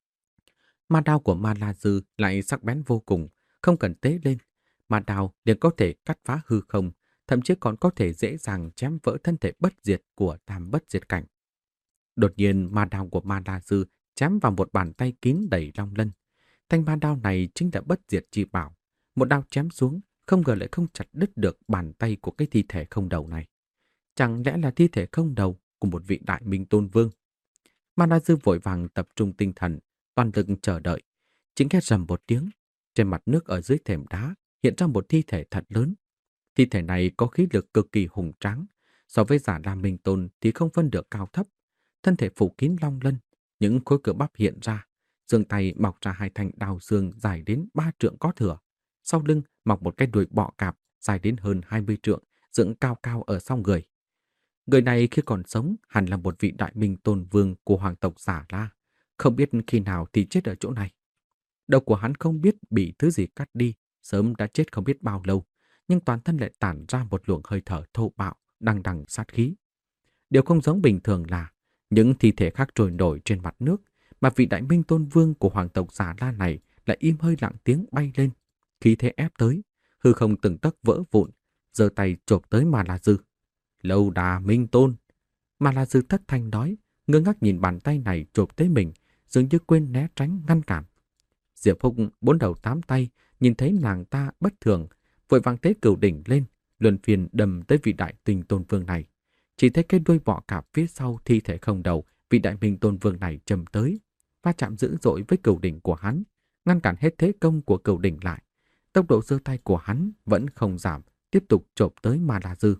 Ma đao của Ma La Dư lại sắc bén vô cùng, không cần tế lên. Ma đao liền có thể cắt phá hư không, thậm chí còn có thể dễ dàng chém vỡ thân thể bất diệt của tam bất diệt cảnh. Đột nhiên ma đao của Ma La Dư chém vào một bàn tay kín đầy long lân. Thanh ma đao này chính là bất diệt chi bảo. Một đao chém xuống, không ngờ lại không chặt đứt được bàn tay của cái thi thể không đầu này. Chẳng lẽ là thi thể không đầu của một vị đại minh tôn vương? Ma La Dư vội vàng tập trung tinh thần, toàn lực chờ đợi. Chính nghe rầm một tiếng, trên mặt nước ở dưới thềm đá hiện ra một thi thể thật lớn. Thi thể này có khí lực cực kỳ hùng tráng, so với giả La Minh Tôn thì không phân được cao thấp. Thân thể phủ kín long lân, những khối cơ bắp hiện ra, xương tay mọc ra hai thanh đao xương dài đến ba trượng có thừa. Sau lưng mọc một cái đuôi bọ cạp dài đến hơn hai mươi trượng, dựng cao cao ở sau người. Người này khi còn sống hẳn là một vị đại minh tôn vương của hoàng tộc Giả La, không biết khi nào thì chết ở chỗ này. Đầu của hắn không biết bị thứ gì cắt đi, sớm đã chết không biết bao lâu, nhưng toàn thân lại tản ra một luồng hơi thở thô bạo, đằng đằng sát khí. Điều không giống bình thường là những thi thể khác trôi nổi trên mặt nước, mà vị đại minh tôn vương của hoàng tộc Giả La này lại im hơi lặng tiếng bay lên, khí thế ép tới, hư không từng tấc vỡ vụn, giơ tay chộp tới Ma La Dư. Lâu Đà Minh Tôn. Ma La Dư thất thanh nói, ngơ ngác nhìn bàn tay này chộp tới mình, dường như quên né tránh ngăn cản. Diệp Húc bốn đầu tám tay nhìn thấy nàng ta bất thường, vội vàng tế cửu đỉnh lên, luân phiền đâm tới vị đại tinh tôn vương này. Chỉ thấy cái đuôi bọ cạp phía sau thi thể không đầu, vị đại minh tôn vương này chầm tới, va chạm dữ dội với cửu đỉnh của hắn, ngăn cản hết thế công của cửu đỉnh lại. Tốc độ giơ tay của hắn vẫn không giảm, tiếp tục chộp tới Ma La Dư.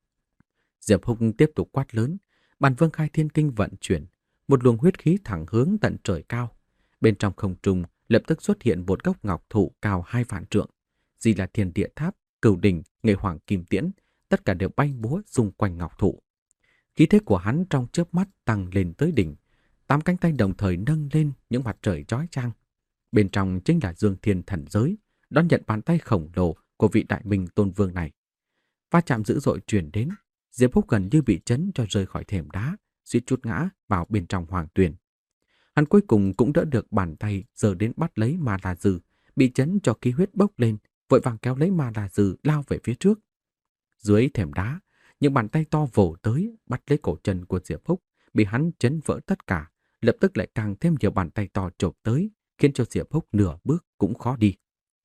Diệp Húc tiếp tục quát lớn, Bản Vương Khai Thiên Kinh vận chuyển, một luồng huyết khí thẳng hướng tận trời cao. Bên trong không trung lập tức xuất hiện một gốc ngọc thụ cao hai vạn trượng. Gì là Thiên Địa Tháp, Cửu Đỉnh, Nghệ Hoàng Kim Tiễn, tất cả đều bay múa xung quanh ngọc thụ. Khí thế của hắn trong chớp mắt tăng lên tới đỉnh, tám cánh tay đồng thời nâng lên những mặt trời chói chang. Bên trong chính là Dương Thiên Thần Giới, đón nhận bàn tay khổng lồ của vị đại minh tôn vương này. Va chạm dữ dội truyền đến, Diệp Húc gần như bị chấn cho rơi khỏi thềm đá, suýt chút ngã vào bên trong hoàng tuyền. Hắn cuối cùng cũng đỡ được bàn tay giơ đến bắt lấy Ma La Dư, bị chấn cho khí huyết bốc lên, vội vàng kéo lấy Ma La Dư lao về phía trước. Dưới thềm đá, những bàn tay to vồ tới bắt lấy cổ chân của Diệp Húc, bị hắn chấn vỡ tất cả, lập tức lại càng thêm nhiều bàn tay to chộp tới, khiến cho Diệp Húc nửa bước cũng khó đi.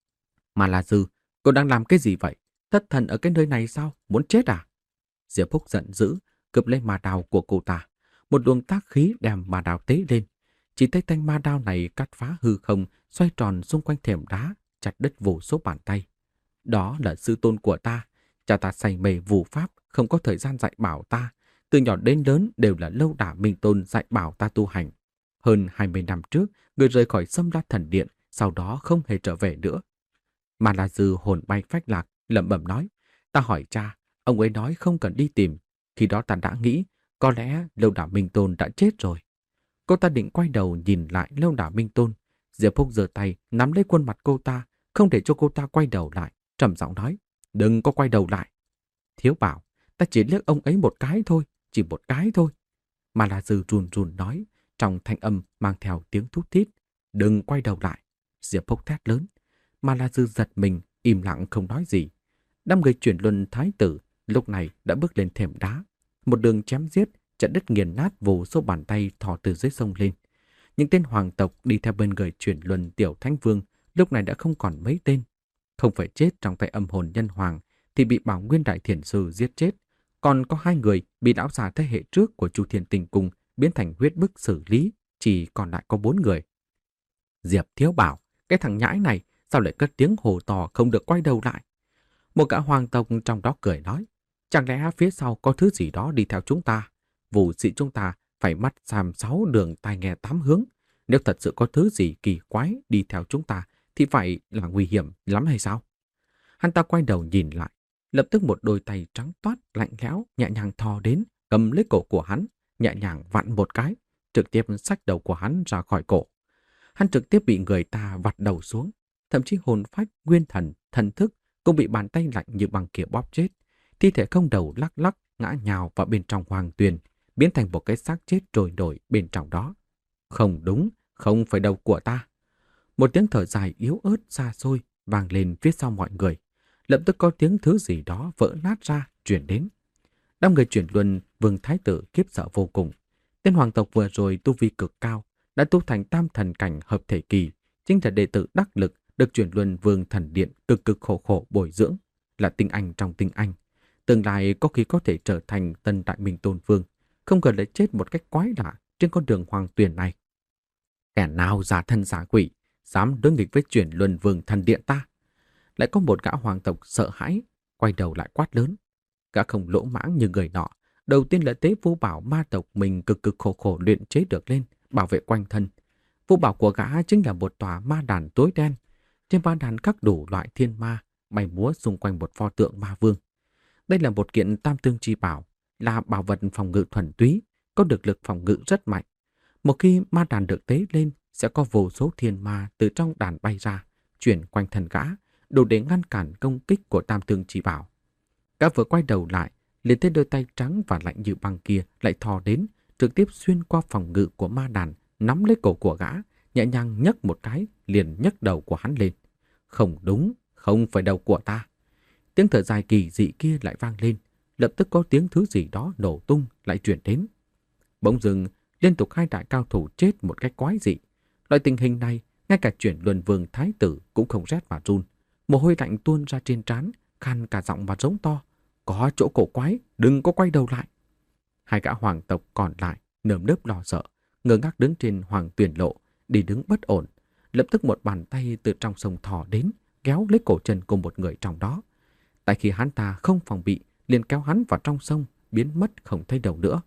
Ma La Dư, cô đang làm cái gì vậy? Thất thần ở cái nơi này sao? Muốn chết à? Diệp Húc giận dữ, cướp lấy ma đao của cô ta. Một luồng tác khí đem ma đao tế lên. Chỉ thấy thanh ma đao này cắt phá hư không, xoay tròn xung quanh thềm đá, chặt đứt vô số bàn tay. Đó là sư tôn của ta. Cha ta say mê vu pháp, không có thời gian dạy bảo ta. Từ nhỏ đến lớn đều là Lâu Đà Minh Tôn dạy bảo ta tu hành. Hơn hai mươi năm trước, người rời khỏi Sâm La Thần Điện, sau đó không hề trở về nữa. Ma La Dư hồn bay phách lạc, lẩm bẩm nói, ta hỏi cha, ông ấy nói không cần đi tìm. Khi đó ta đã nghĩ, có lẽ Lâu Đà Minh Tôn đã chết rồi. Cô ta định quay đầu nhìn lại Lâu Đà Minh Tôn. Diệp Húc giơ tay nắm lấy khuôn mặt cô ta, không để cho cô ta quay đầu lại, trầm giọng nói, đừng có quay đầu lại. Thiếu bảo, ta chỉ liếc ông ấy một cái thôi, chỉ một cái thôi. Ma La Dư run run nói, trong thanh âm mang theo tiếng thút thít, đừng quay đầu lại. Diệp Húc thét lớn. Ma La Dư giật mình, im lặng không nói gì. Đám người chuyển luân thái tử lúc này đã bước lên thềm đá, một đường chém giết, chặt đứt nghiền nát vô số bàn tay thò từ dưới sông lên. Những tên hoàng tộc đi theo bên người chuyển luân tiểu thánh vương lúc này đã không còn mấy tên. Không phải chết trong tay âm hồn nhân hoàng thì bị Bảo Nguyên Đại Thiền Sư giết chết. Còn có hai người bị lão già thế hệ trước của Chu Thiên Tinh Cung biến thành huyết bức xử lý, chỉ còn lại có bốn người. Diệp Thiếu bảo, cái thằng nhãi này sao lại cất tiếng hồ to không được quay đầu lại? Một gã hoàng tộc trong đó cười nói, chẳng lẽ phía sau có thứ gì đó đi theo chúng ta? Vụ sĩ chúng ta phải mắt xàm sáu đường tai nghe tám hướng. Nếu thật sự có thứ gì kỳ quái đi theo chúng ta thì phải là nguy hiểm lắm hay sao? Hắn ta quay đầu nhìn lại, lập tức một đôi tay trắng toát lạnh lẽo nhẹ nhàng thò đến, cầm lấy cổ của hắn, nhẹ nhàng vặn một cái, trực tiếp xách đầu của hắn ra khỏi cổ. Hắn trực tiếp bị người ta vặt đầu xuống, thậm chí hồn phách, nguyên thần, thần thức cũng bị bàn tay lạnh như băng kia bóp chết. Thi thể không đầu lắc lắc ngã nhào vào bên trong hoàng tuyền, biến thành một cái xác chết trôi nổi bên trong đó. Không đúng, không phải đầu của ta. Một tiếng thở dài yếu ớt xa xôi vang lên phía sau mọi người. Lập tức có tiếng thứ gì đó vỡ nát ra truyền đến. Đám người chuyển luân Vương Thái Tử khiếp sợ vô cùng. Tên hoàng tộc vừa rồi tu vi cực cao, đã tu thành tam thần cảnh hợp thể kỳ, chính là đệ tử đắc lực được chuyển luân Vương Thần Điện cực cực khổ khổ bồi dưỡng, là tinh anh trong tinh anh. Tương lai có khi có thể trở thành tân đại minh tôn vương, không ngờ lại chết một cách quái lạ trên con đường hoàng tuyền này. Kẻ nào giả thân giả quỷ, dám đối nghịch với chuyển luân Vương Thần Điện ta? Lại có một gã hoàng tộc sợ hãi, quay đầu lại quát lớn. Gã không lỗ mãng như người nọ, đầu tiên là tế vũ bảo ma tộc mình cực cực khổ khổ luyện chế được lên, bảo vệ quanh thân. Vũ bảo của gã chính là một tòa ma đàn tối đen. Trên ma đàn khắc đủ loại thiên ma, bay múa xung quanh một pho tượng ma vương. Đây là một kiện tam tương chi bảo, là bảo vật phòng ngự thuần túy, có được lực phòng ngự rất mạnh. Một khi ma đàn được tế lên, sẽ có vô số thiên ma từ trong đàn bay ra, chuyển quanh thân gã, đủ để ngăn cản công kích của tam tương chi bảo. Gã vừa quay đầu lại, liền thấy đôi tay trắng và lạnh như băng kia lại thò đến, trực tiếp xuyên qua phòng ngự của ma đàn, nắm lấy cổ của gã, nhẹ nhàng nhấc một cái, liền nhấc đầu của hắn lên. Không đúng, không phải đầu của ta. Tiếng thở dài kỳ dị kia lại vang lên, lập tức có tiếng thứ gì đó nổ tung lại truyền đến. Bỗng dưng, liên tục hai đại cao thủ chết một cách quái dị. Loại tình hình này, ngay cả chuyển luân Vương Thái Tử cũng không rét mà run. Mồ hôi lạnh tuôn ra trên trán, khàn cả giọng và giống to. Có chỗ cổ quái, đừng có quay đầu lại. Hai gã hoàng tộc còn lại nơm nớp lo sợ, ngơ ngác đứng trên hoàng tuyền lộ, đi đứng bất ổn. Lập tức một bàn tay từ trong sông thò đến, kéo lấy cổ chân của một người trong đó. Tại khi hắn ta không phòng bị, liền kéo hắn vào trong sông, biến mất không thấy đâu nữa.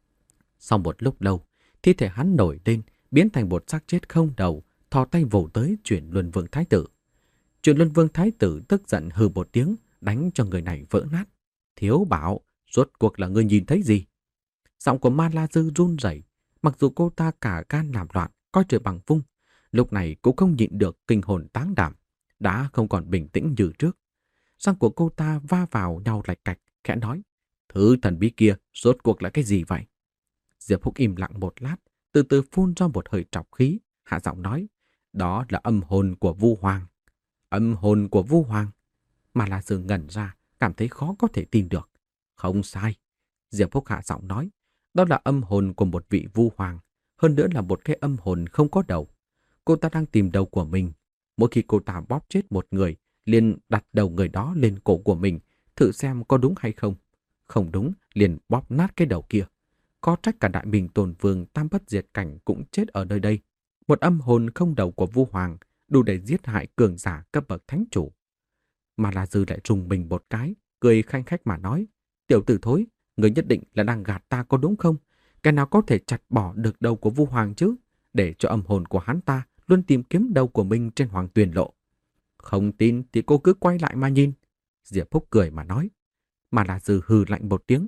Sau một lúc lâu, thi thể hắn nổi lên, biến thành một xác chết không đầu, thò tay vồ tới chuyển luân Vương Thái Tử. Chuyển luân Vương Thái Tử tức giận hừ một tiếng, đánh cho người này vỡ nát. Thiếu bảo, rốt cuộc là ngươi nhìn thấy gì? Giọng của Ma La Dư run rẩy, mặc dù cô ta cả gan làm loạn, coi trời bằng vung, lúc này cũng không nhịn được kinh hồn táng đảm, đã không còn bình tĩnh như trước. Răng của cô ta va vào nhau lạch cạch, khẽ nói, thứ thần bí kia rốt cuộc là cái gì vậy? Diệp Húc im lặng một lát, từ từ phun ra một hơi trọc khí, hạ giọng nói, đó là âm hồn của Vu Hoàng. Âm hồn của Vu Hoàng? Ma La Dư ngẩn ra, cảm thấy khó có thể tin được. Không sai. Diệp Húc hạ giọng nói, đó là âm hồn của một vị Vu Hoàng, hơn nữa là một cái âm hồn không có đầu. Cô ta đang tìm đầu của mình. Mỗi khi cô ta bóp chết một người, liền đặt đầu người đó lên cổ của mình, thử xem có đúng hay không. Không đúng, liền bóp nát cái đầu kia. Có trách cả đại minh tôn vương tam bất diệt cảnh cũng chết ở nơi đây. Một âm hồn không đầu của Vu Hoàng, đủ để giết hại cường giả cấp bậc thánh chủ. Mà La Dư lại rùng mình một cái, cười khanh khách mà nói, tiểu tử thối, người nhất định là đang gạt ta có đúng không? Cái nào có thể chặt bỏ được đầu của Vu Hoàng chứ? Để cho âm hồn của hắn ta luôn tìm kiếm đầu của mình trên hoàng tuyền lộ. Không tin thì cô cứ quay lại mà nhìn. Diệp Phúc cười mà nói. Mà La Dư hừ lạnh một tiếng.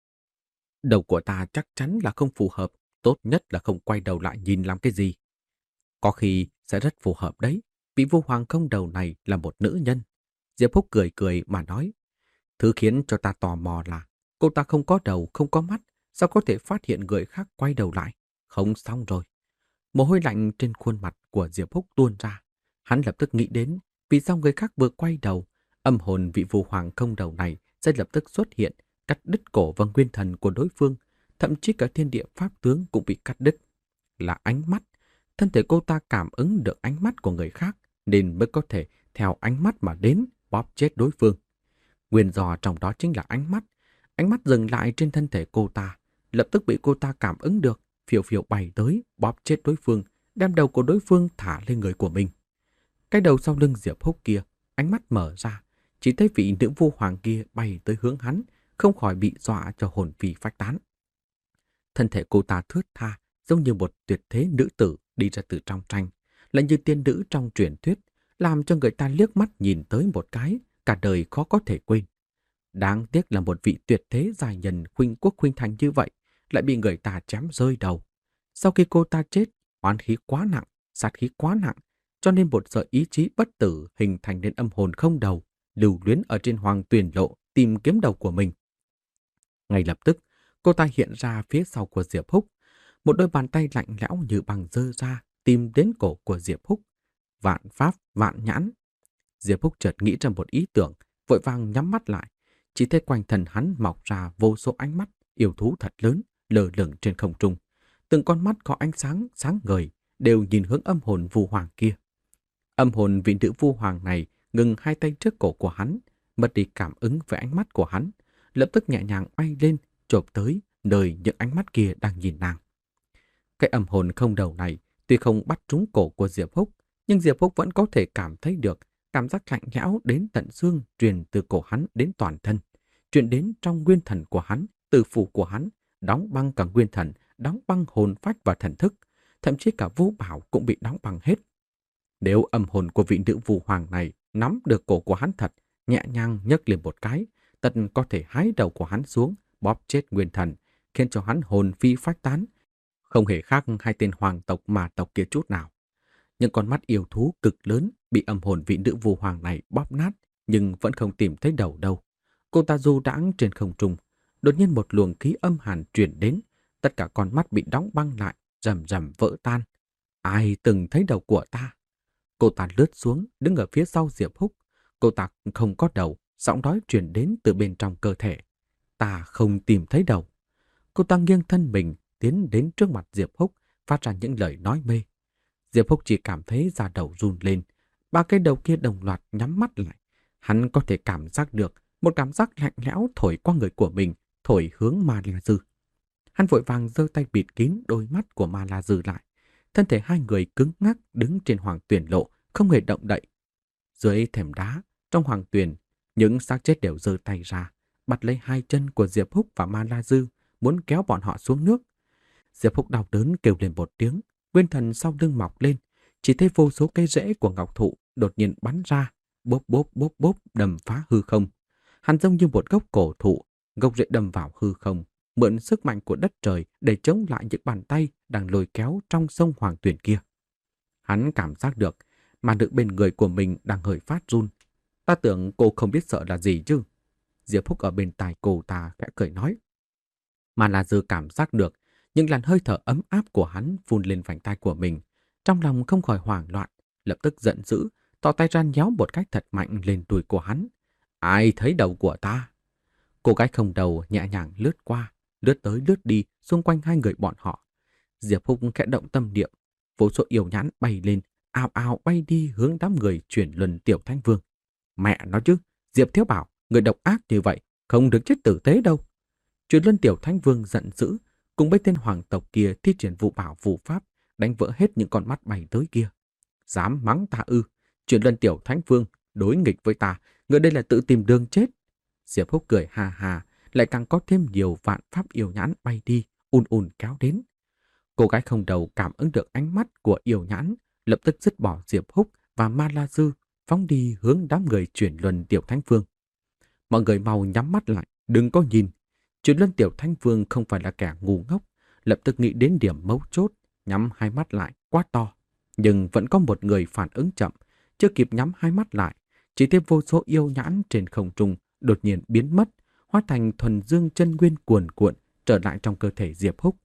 Đầu của ta chắc chắn là không phù hợp, tốt nhất là không quay đầu lại nhìn làm cái gì. Có khi sẽ rất phù hợp đấy, vị Vu Hoàng không đầu này là một nữ nhân. Diệp Phúc cười cười mà nói. Thứ khiến cho ta tò mò là cô ta không có đầu, không có mắt, sao có thể phát hiện người khác quay đầu lại? Không xong rồi. Mồ hôi lạnh trên khuôn mặt của Diệp Phúc tuôn ra. Hắn lập tức nghĩ đến vì sao người khác vừa quay đầu, âm hồn vị Vu Hoàng không đầu này sẽ lập tức xuất hiện, cắt đứt cổ và nguyên thần của đối phương, thậm chí cả thiên địa pháp tướng cũng bị cắt đứt. Là ánh mắt. Thân thể cô ta cảm ứng được ánh mắt của người khác nên mới có thể theo ánh mắt mà đến bóp chết đối phương. Nguyên do trong đó chính là ánh mắt. Ánh mắt dừng lại trên thân thể cô ta, lập tức bị cô ta cảm ứng được, phiêu phiêu bay tới, bóp chết đối phương, đem đầu của đối phương thả lên người của mình. Cái đầu sau lưng Diệp Húc kia, ánh mắt mở ra, chỉ thấy vị nữ Vu Hoàng kia bay tới hướng hắn, không khỏi bị dọa cho hồn phi phách tán. Thân thể cô ta thướt tha, giống như một tuyệt thế nữ tử đi ra từ trong tranh, lại như tiên nữ trong truyền thuyết, làm cho người ta liếc mắt nhìn tới một cái, cả đời khó có thể quên. Đáng tiếc là một vị tuyệt thế giai nhân khuynh quốc khuynh thành như vậy, lại bị người ta chém rơi đầu. Sau khi cô ta chết, oán khí quá nặng, sát khí quá nặng, cho nên một sợi ý chí bất tử hình thành nên âm hồn không đầu, lưu luyến ở trên Hoàng Tuyền Lộ tìm kiếm đầu của mình. Ngay lập tức, cô ta hiện ra phía sau của Diệp Húc. Một đôi bàn tay lạnh lẽo như bằng giơ ra tìm đến cổ của Diệp Húc. Vạn pháp, vạn nhãn. Diệp Húc chợt nghĩ ra một ý tưởng, vội vàng nhắm mắt lại. Chỉ thấy quanh thân hắn mọc ra vô số ánh mắt yêu thú thật lớn, lờ lửng trên không trung. Từng con mắt có ánh sáng sáng ngời, đều nhìn hướng âm hồn Vu Hoàng kia. Âm hồn vị nữ Vu Hoàng này ngừng hai tay trước cổ của hắn, mất đi cảm ứng với ánh mắt của hắn, lập tức nhẹ nhàng bay lên, chộp tới nơi những ánh mắt kia đang nhìn nàng. Cái âm hồn không đầu này tuy không bắt trúng cổ của Diệp Húc, nhưng Diệp Húc vẫn có thể cảm thấy được cảm giác lạnh lẽo đến tận xương truyền từ cổ hắn đến toàn thân, truyền đến trong nguyên thần của hắn, từ phủ của hắn, đóng băng cả nguyên thần, đóng băng hồn phách và thần thức, thậm chí cả vũ bảo cũng bị đóng băng hết. Nếu âm hồn của vị nữ Vu Hoàng này nắm được cổ của hắn thật, nhẹ nhàng nhấc lên một cái, tất có thể hái đầu của hắn xuống, bóp chết nguyên thần, khiến cho hắn hồn phi phách tán, không hề khác hai tên hoàng tộc mà tộc kia chút nào. Những con mắt yêu thú cực lớn bị âm hồn vị nữ Vu Hoàng này bóp nát, nhưng vẫn không tìm thấy đầu đâu. Cô ta du đãng trên không trung, đột nhiên một luồng khí âm hàn truyền đến, tất cả con mắt bị đóng băng lại, rầm rầm vỡ tan. Ai từng thấy đầu của ta? Cô ta lướt xuống, đứng ở phía sau Diệp Húc. Cô ta không có đầu, giọng nói truyền đến từ bên trong cơ thể. Ta không tìm thấy đầu. Cô ta nghiêng thân mình, tiến đến trước mặt Diệp Húc, phát ra những lời nói mê. Diệp Húc chỉ cảm thấy da đầu run lên, ba cái đầu kia đồng loạt nhắm mắt lại. Hắn có thể cảm giác được một cảm giác lạnh lẽo thổi qua người của mình, thổi hướng Ma La Dư. Hắn vội vàng giơ tay bịt kín đôi mắt của Ma La Dư lại. Thân thể hai người cứng ngắc đứng trên Hoàng Tuyền Lộ, không hề động đậy. Dưới thềm đá, trong Hoàng Tuyền, những xác chết đều giơ tay ra, bắt lấy hai chân của Diệp Húc và Ma La Dư, muốn kéo bọn họ xuống nước. Diệp Húc đau đớn kêu lên một tiếng, nguyên thần sau lưng mọc lên, chỉ thấy vô số cây rễ của ngọc thụ đột nhiên bắn ra, bốp bốp bốp bốp đâm phá hư không. Hắn giống như một gốc cổ thụ, gốc rễ đâm vào hư không, mượn sức mạnh của đất trời để chống lại những bàn tay đang lôi kéo trong sông Hoàng Tuyền kia. Hắn cảm giác được mà nữ bên người của mình đang hơi phát run. Ta tưởng cô không biết sợ là gì chứ? Diệp Húc ở bên tai cô ta khẽ cười nói. Mà là Dư cảm giác được những làn hơi thở ấm áp của hắn phun lên vành tai của mình. Trong lòng không khỏi hoảng loạn, lập tức giận dữ, tỏ tay ra nhéo một cách thật mạnh lên đùi của hắn. Ai thấy đầu của ta? Cô gái không đầu nhẹ nhàng lướt qua, lướt tới lướt đi xung quanh hai người bọn họ. Diệp Húc khẽ động tâm niệm, vô số yêu nhãn bay lên, ào ào bay đi hướng đám người chuyển luân Tiểu Thánh Vương. Mẹ nó chứ, Diệp Thiếu Bảo, người độc ác như vậy, không được chết tử tế đâu. Chuyển luân Tiểu Thánh Vương giận dữ, cùng với tên hoàng tộc kia thi triển vụ bảo vụ pháp, đánh vỡ hết những con mắt bay tới kia. Dám mắng ta ư? Chuyển luân Tiểu Thánh Vương đối nghịch với ta, người đây là tự tìm đường chết. Diệp Húc cười hà hà, lại càng có thêm nhiều vạn pháp yêu nhãn bay đi, ùn ùn kéo đến. Cô gái không đầu cảm ứng được ánh mắt của yêu nhãn, lập tức dứt bỏ Diệp Húc và Ma La Dư, phóng đi hướng đám người chuyển luân Tiểu Thánh Vương. Mọi người mau nhắm mắt lại, đừng có nhìn. Chuyển luân Tiểu Thánh Vương không phải là kẻ ngu ngốc, lập tức nghĩ đến điểm mấu chốt, nhắm hai mắt lại, quá to. Nhưng vẫn có một người phản ứng chậm, chưa kịp nhắm hai mắt lại, chỉ thấy vô số yêu nhãn trên không trung đột nhiên biến mất, hóa thành thuần dương chân nguyên cuồn cuộn trở lại trong cơ thể Diệp Húc.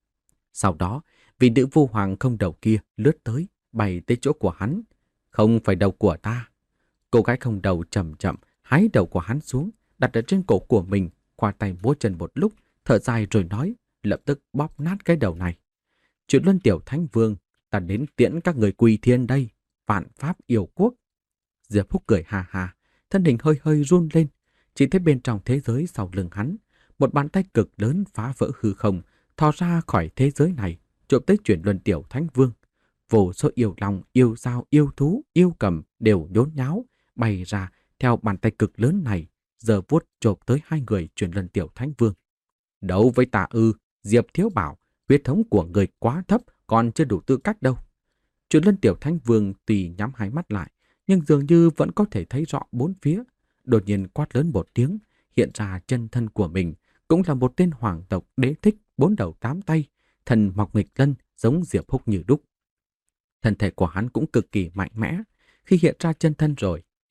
Sau đó, vị nữ Vu Hoàng không đầu kia lướt tới, bay tới chỗ của hắn. Không phải đầu của ta. Cô gái không đầu chậm chậm hái đầu của hắn xuống, đặt ở trên cổ của mình, khoa tay múa chân một lúc, thở dài rồi nói, lập tức bóp nát cái đầu này. Chuyển luân Tiểu Thánh Vương, ta đến tiễn các người quỳ thiên đây, vạn pháp yêu quốc. Diệp Húc cười hà hà, thân hình hơi hơi run lên, chỉ thấy bên trong thế giới sau lưng hắn, một bàn tay cực lớn phá vỡ hư không, thò ra khỏi thế giới này, chụp tới Chuyển luân Tiểu Thánh Vương. Vô số yêu long, yêu dao, yêu thú, yêu cầm đều nhốn nháo, bay ra theo bàn tay cực lớn này, giờ vuốt chộp tới hai người Chuyển luân Tiểu Thánh Vương. Đấu với ta ư? Diệp Thiếu Bảo, huyết thống của người quá thấp, còn chưa đủ tư cách đâu. Chuyển luân Tiểu Thánh Vương tùy nhắm hai mắt lại, nhưng dường như vẫn có thể thấy rõ bốn phía. Đột nhiên quát lớn một tiếng, hiện ra chân thân của mình, cũng là một tên hoàng tộc đế thích bốn đầu tám tay, thần mọc nghịch lân giống Diệp Húc như đúc. Thân thể của hắn cũng cực kỳ mạnh mẽ, khi hiện ra chân thân rồi,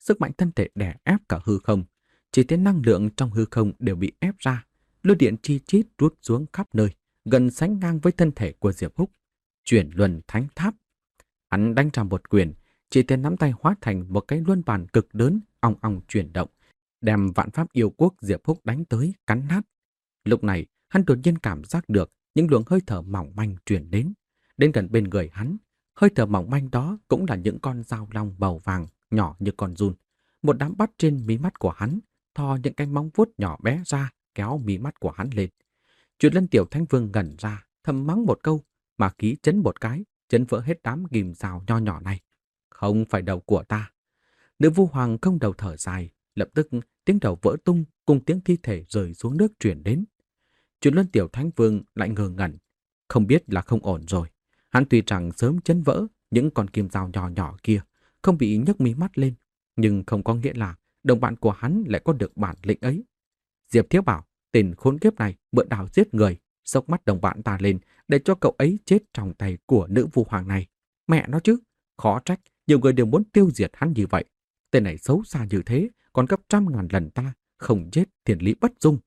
sức mạnh thân thể đè ép cả hư không. Chỉ thấy năng lượng trong hư không đều bị ép ra, lôi điện chi chít rút xuống khắp nơi, gần sánh ngang với thân thể của Diệp Húc. Chuyển luân thánh tháp. Hắn đánh ra một quyền, chỉ thấy nắm tay hóa thành một cái luân bàn cực lớn, ong ong chuyển động, đem vạn pháp yêu quốc Diệp Húc đánh tới, cắn nát. Lúc này, hắn đột nhiên cảm giác được những luồng hơi thở mỏng manh truyền đến. Đến gần bên người hắn, hơi thở mỏng manh đó cũng là những con dao long màu vàng, nhỏ như con giun. Một đám bắt trên mí mắt của hắn, thò những cái móng vuốt nhỏ bé ra, kéo mí mắt của hắn lên. Chuyển Lân Tiểu Thánh Vương ngẩn ra, thầm mắng một câu, mà khí chấn một cái, chấn vỡ hết đám ghim rào nho nhỏ này. Không phải đầu của ta. Nữ Vu Hoàng không đầu thở dài, lập tức tiếng đầu vỡ tung cùng tiếng thi thể rơi xuống nước truyền đến. Chuyển Luân Tiểu Thánh Vương lại ngơ ngẩn, không biết là không ổn rồi. Hắn tuy rằng sớm chấn vỡ những con kim dao nhỏ nhỏ kia, không bị nhấc mí mắt lên, nhưng không có nghĩa là đồng bạn của hắn lại có được bản lĩnh ấy. Diệp Thiếu bảo, tên khốn kiếp này mượn đào giết người, xốc mắt đồng bạn ta lên để cho cậu ấy chết trong tay của nữ Vu Hoàng này. Mẹ nó chứ, khó trách nhiều người đều muốn tiêu diệt hắn như vậy. Tên này xấu xa như thế, còn gấp trăm ngàn lần ta, không chết thiên lý bất dung.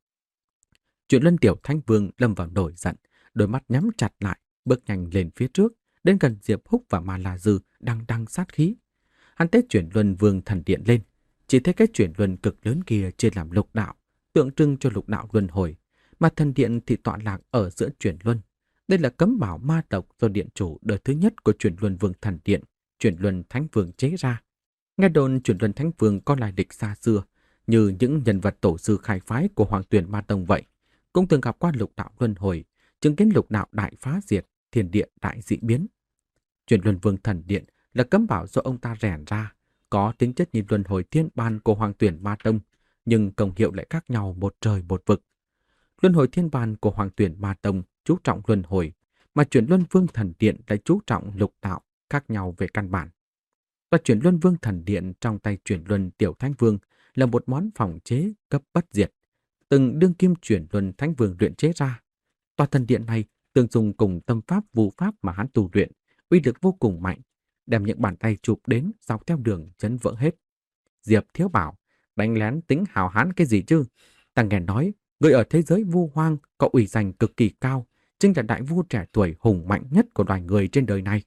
Chuyển Luân Tiểu Thánh Vương lâm vào nổi giận, đôi mắt nhắm chặt lại, bước nhanh lên phía trước, đến gần Diệp Húc và Ma La Dư đang đằng sát khí. Hắn tế Chuyển Luân Vương thần điện lên, chỉ thấy cái chuyển luân cực lớn kia chia làm lục đạo, tượng trưng cho lục đạo luân hồi, mà thần điện thì tọa lạc ở giữa chuyển luân. Đây là cấm bảo ma tộc do điện chủ đời thứ nhất của Chuyển Luân Vương thần điện, Chuyển Luân Thánh Vương chế ra. Nghe đồn Chuyển Luân Thánh Vương có lai lịch xa xưa, như những nhân vật tổ sư khai phái của Hoàng Tuyển Ma Tông vậy, cũng từng gặp qua lục đạo luân hồi, chứng kiến lục đạo đại phá diệt, thiên địa đại dị biến. Chuyển Luân Vương thần điện là cấm bảo do ông ta rèn ra, có tính chất như luân hồi thiên ban của Hoàng Tuyển Ma Tông, nhưng công hiệu lại khác nhau một trời một vực. Luân hồi thiên ban của Hoàng Tuyển Ma Tông chú trọng luân hồi, mà Chuyển Luân Vương thần điện lại chú trọng lục đạo, khác nhau về căn bản. Và Chuyển Luân Vương thần điện trong tay Chuyển Luân Tiểu Thánh Vương là một món phòng chế cấp bất diệt, từng đương kim Chuyển Luân Thánh Vương luyện chế ra. Tòa thần điện này tương dùng cùng tâm pháp vu pháp mà hắn tu luyện, uy lực vô cùng mạnh, đem những bàn tay chụp đến dọc theo đường chấn vỡ hết. Diệp Thiếu bảo, đánh lén tính hào hán cái gì chứ? Ta nghe nói, người ở thế giới vu hoang có uy danh cực kỳ cao, chính là đại vua trẻ tuổi hùng mạnh nhất của loài người trên đời này.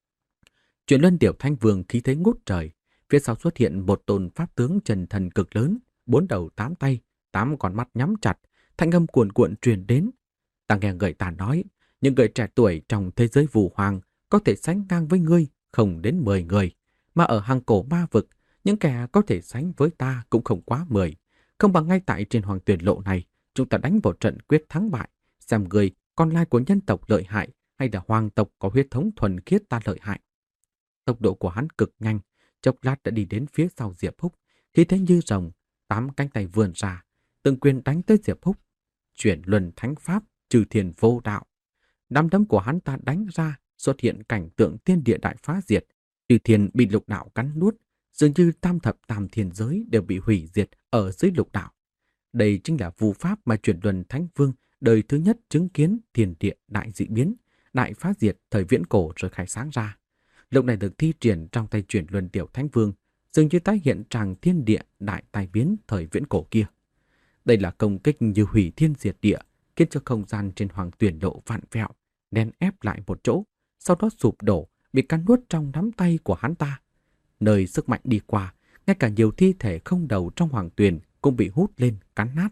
Chuyển Luân Tiểu Thánh Vương khí thế ngút trời, phía sau xuất hiện một tôn pháp tướng trần thần cực lớn, bốn đầu tám tay, tám con mắt nhắm chặt, thanh âm cuồn cuộn truyền đến. Ta nghe người ta nói, những người trẻ tuổi trong thế giới vu hoang có thể sánh ngang với ngươi không đến mười người, mà ở hang cổ ma vực, những kẻ có thể sánh với ta cũng không quá mười. Không bằng ngay tại trên Hoàng Tuyển lộ này, chúng ta đánh một trận quyết thắng bại, xem người con lai của nhân tộc lợi hại hay là hoàng tộc có huyết thống thuần khiết ta lợi hại. Tốc độ của hắn cực nhanh, chốc lát đã đi đến phía sau Diệp Húc, khí thế như rồng, tám cánh tay vươn ra, từng quyền đánh tới Diệp Húc. Chuyển luân thánh pháp, trừ thiên vô đạo. Đám đấm của hắn ta đánh ra, xuất hiện cảnh tượng thiên địa đại phá diệt, trừ thiên bị lục đạo cắn nuốt, dường như tam thập tam thiên giới đều bị hủy diệt ở dưới lục đạo. Đây chính là vu pháp mà Chuyển Luân Thánh Vương đời thứ nhất chứng kiến thiên địa đại dị biến, đại phá diệt thời viễn cổ rồi khai sáng ra. Lúc này được thi triển trong tay Chuyển Luân Tiểu Thánh Vương, dường như tái hiện tràng thiên địa đại tai biến thời viễn cổ kia. Đây là công kích như hủy thiên diệt địa, khiến cho không gian trên Hoàng Tuyển lộ vặn vẹo, đen ép lại một chỗ, sau đó sụp đổ, bị cắn nuốt trong nắm tay của hắn ta. Nơi sức mạnh đi qua, ngay cả nhiều thi thể không đầu trong Hoàng Tuyển cũng bị hút lên, cắn nát.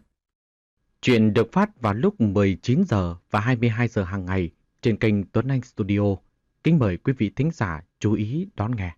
Chuyện được phát vào lúc mười chín giờ và hai mươi hai giờ hàng ngày trên kênh Tuấn Anh Studio. Kính mời quý vị thính giả chú ý đón nghe.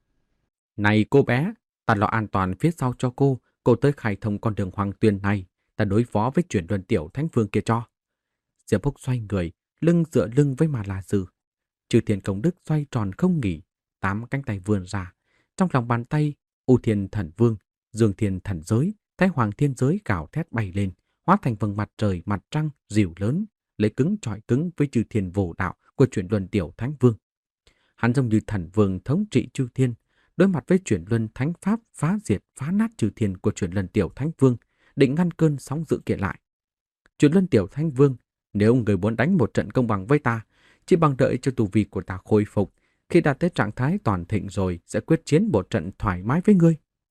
Này cô bé, ta lo an toàn phía sau cho cô, cô tới khai thông con đường Hoàng Tuyển này, ta đối phó với Chuyển Luân Tiểu Thánh Vương kia cho. Diệp Húc xoay người, lưng dựa lưng với Ma La Dư. Trừ Thiên Công Đức xoay tròn không nghỉ, tám cánh tay vươn ra. Trong lòng bàn tay, U Thiên Thần Vương, Dương Thiên Thần Giới, Thái Hoàng Thiên Giới gào thét bay lên, hóa thành vầng mặt trời mặt trăng dịu lớn, lấy cứng chọi cứng với Chư Thiên Vô Đạo của Chuyển Luân Tiểu Thánh Vương. Hắn giống như thần vương thống trị chư thiên, đối mặt với Chuyển Luân Thánh Pháp phá diệt phá nát chư thiên của Chuyển Luân Tiểu Thánh Vương, định ngăn cơn sóng dữ kiện lại. Chuyển Luân Tiểu Thánh Vương, nếu người muốn đánh một trận công bằng với ta, chỉ bằng đợi cho tu vi của ta khôi phục, khi đạt tới trạng thái toàn thịnh rồi sẽ quyết chiến một trận thoải mái với ngươi.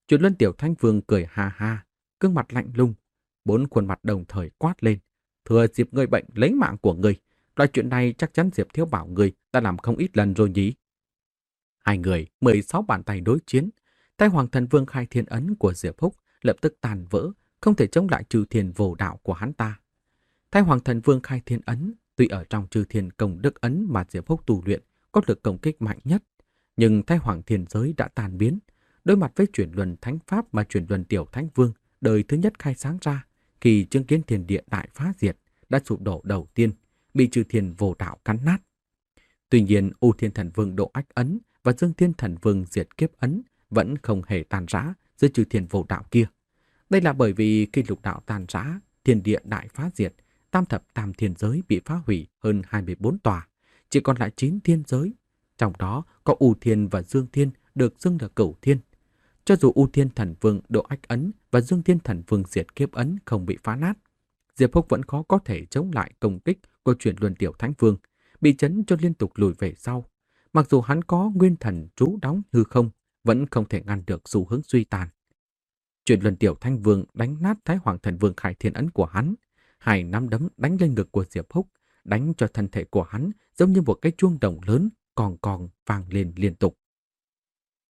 Chuyển Luân Tiểu Thánh Vương cười ha ha, gương mặt lạnh lùng, bốn khuôn mặt đồng thời quát lên. Thừa dịp người bệnh lấy mạng của người, loại chuyện này chắc chắn Diệp Thiếu Bảo người đã làm không ít lần rồi nhỉ? Hai người mười sáu bàn tay đối chiến, tay Hoàng Thần Vương khai thiên ấn của Diệp Húc lập tức tàn vỡ, không thể chống lại trừ thiên vô đạo của hắn ta. Tay Hoàng Thần Vương khai thiên ấn tuy ở trong trừ thiên công đức ấn mà Diệp Húc tu luyện có lực công kích mạnh nhất, nhưng tay Hoàng Thiên Giới đã tan biến. Đối mặt với chuyển luân thánh pháp mà chuyển luân Tiểu Thánh Vương đời thứ nhất khai sáng ra, khi chứng kiến thiên địa đại phá diệt, đã sụp đổ đầu tiên, bị trừ thiên vô đạo cắn nát. Tuy nhiên, U Thiên Thần Vương độ ách ấn và Dương Thiên Thần Vương diệt kiếp ấn vẫn không hề tan rã dưới trừ thiên vô đạo kia. Đây là bởi vì khi lục đạo tan rã, thiên địa đại phá diệt, tam thập tam thiên giới bị phá hủy hơn hai mươi bốn tòa, chỉ còn lại chín thiên giới. Trong đó có U Thiên và Dương Thiên được xưng là Cửu Thiên. Cho dù U Thiên Thần Vương độ ách ấn và Dương Thiên Thần Vương diệt kiếp ấn không bị phá nát, Diệp Húc vẫn khó có thể chống lại công kích của chuyển luân Tiểu Thánh Vương, bị chấn cho liên tục lùi về sau. Mặc dù hắn có nguyên thần trú đóng hư không, vẫn không thể ngăn được xu hướng suy tàn. Chuyển luân Tiểu Thánh Vương đánh nát Thái Hoàng Thần Vương khai thiên ấn của hắn, hai nắm đấm đánh lên ngực của Diệp Húc, đánh cho thân thể của hắn giống như một cái chuông đồng lớn còng còng vang lên liên tục.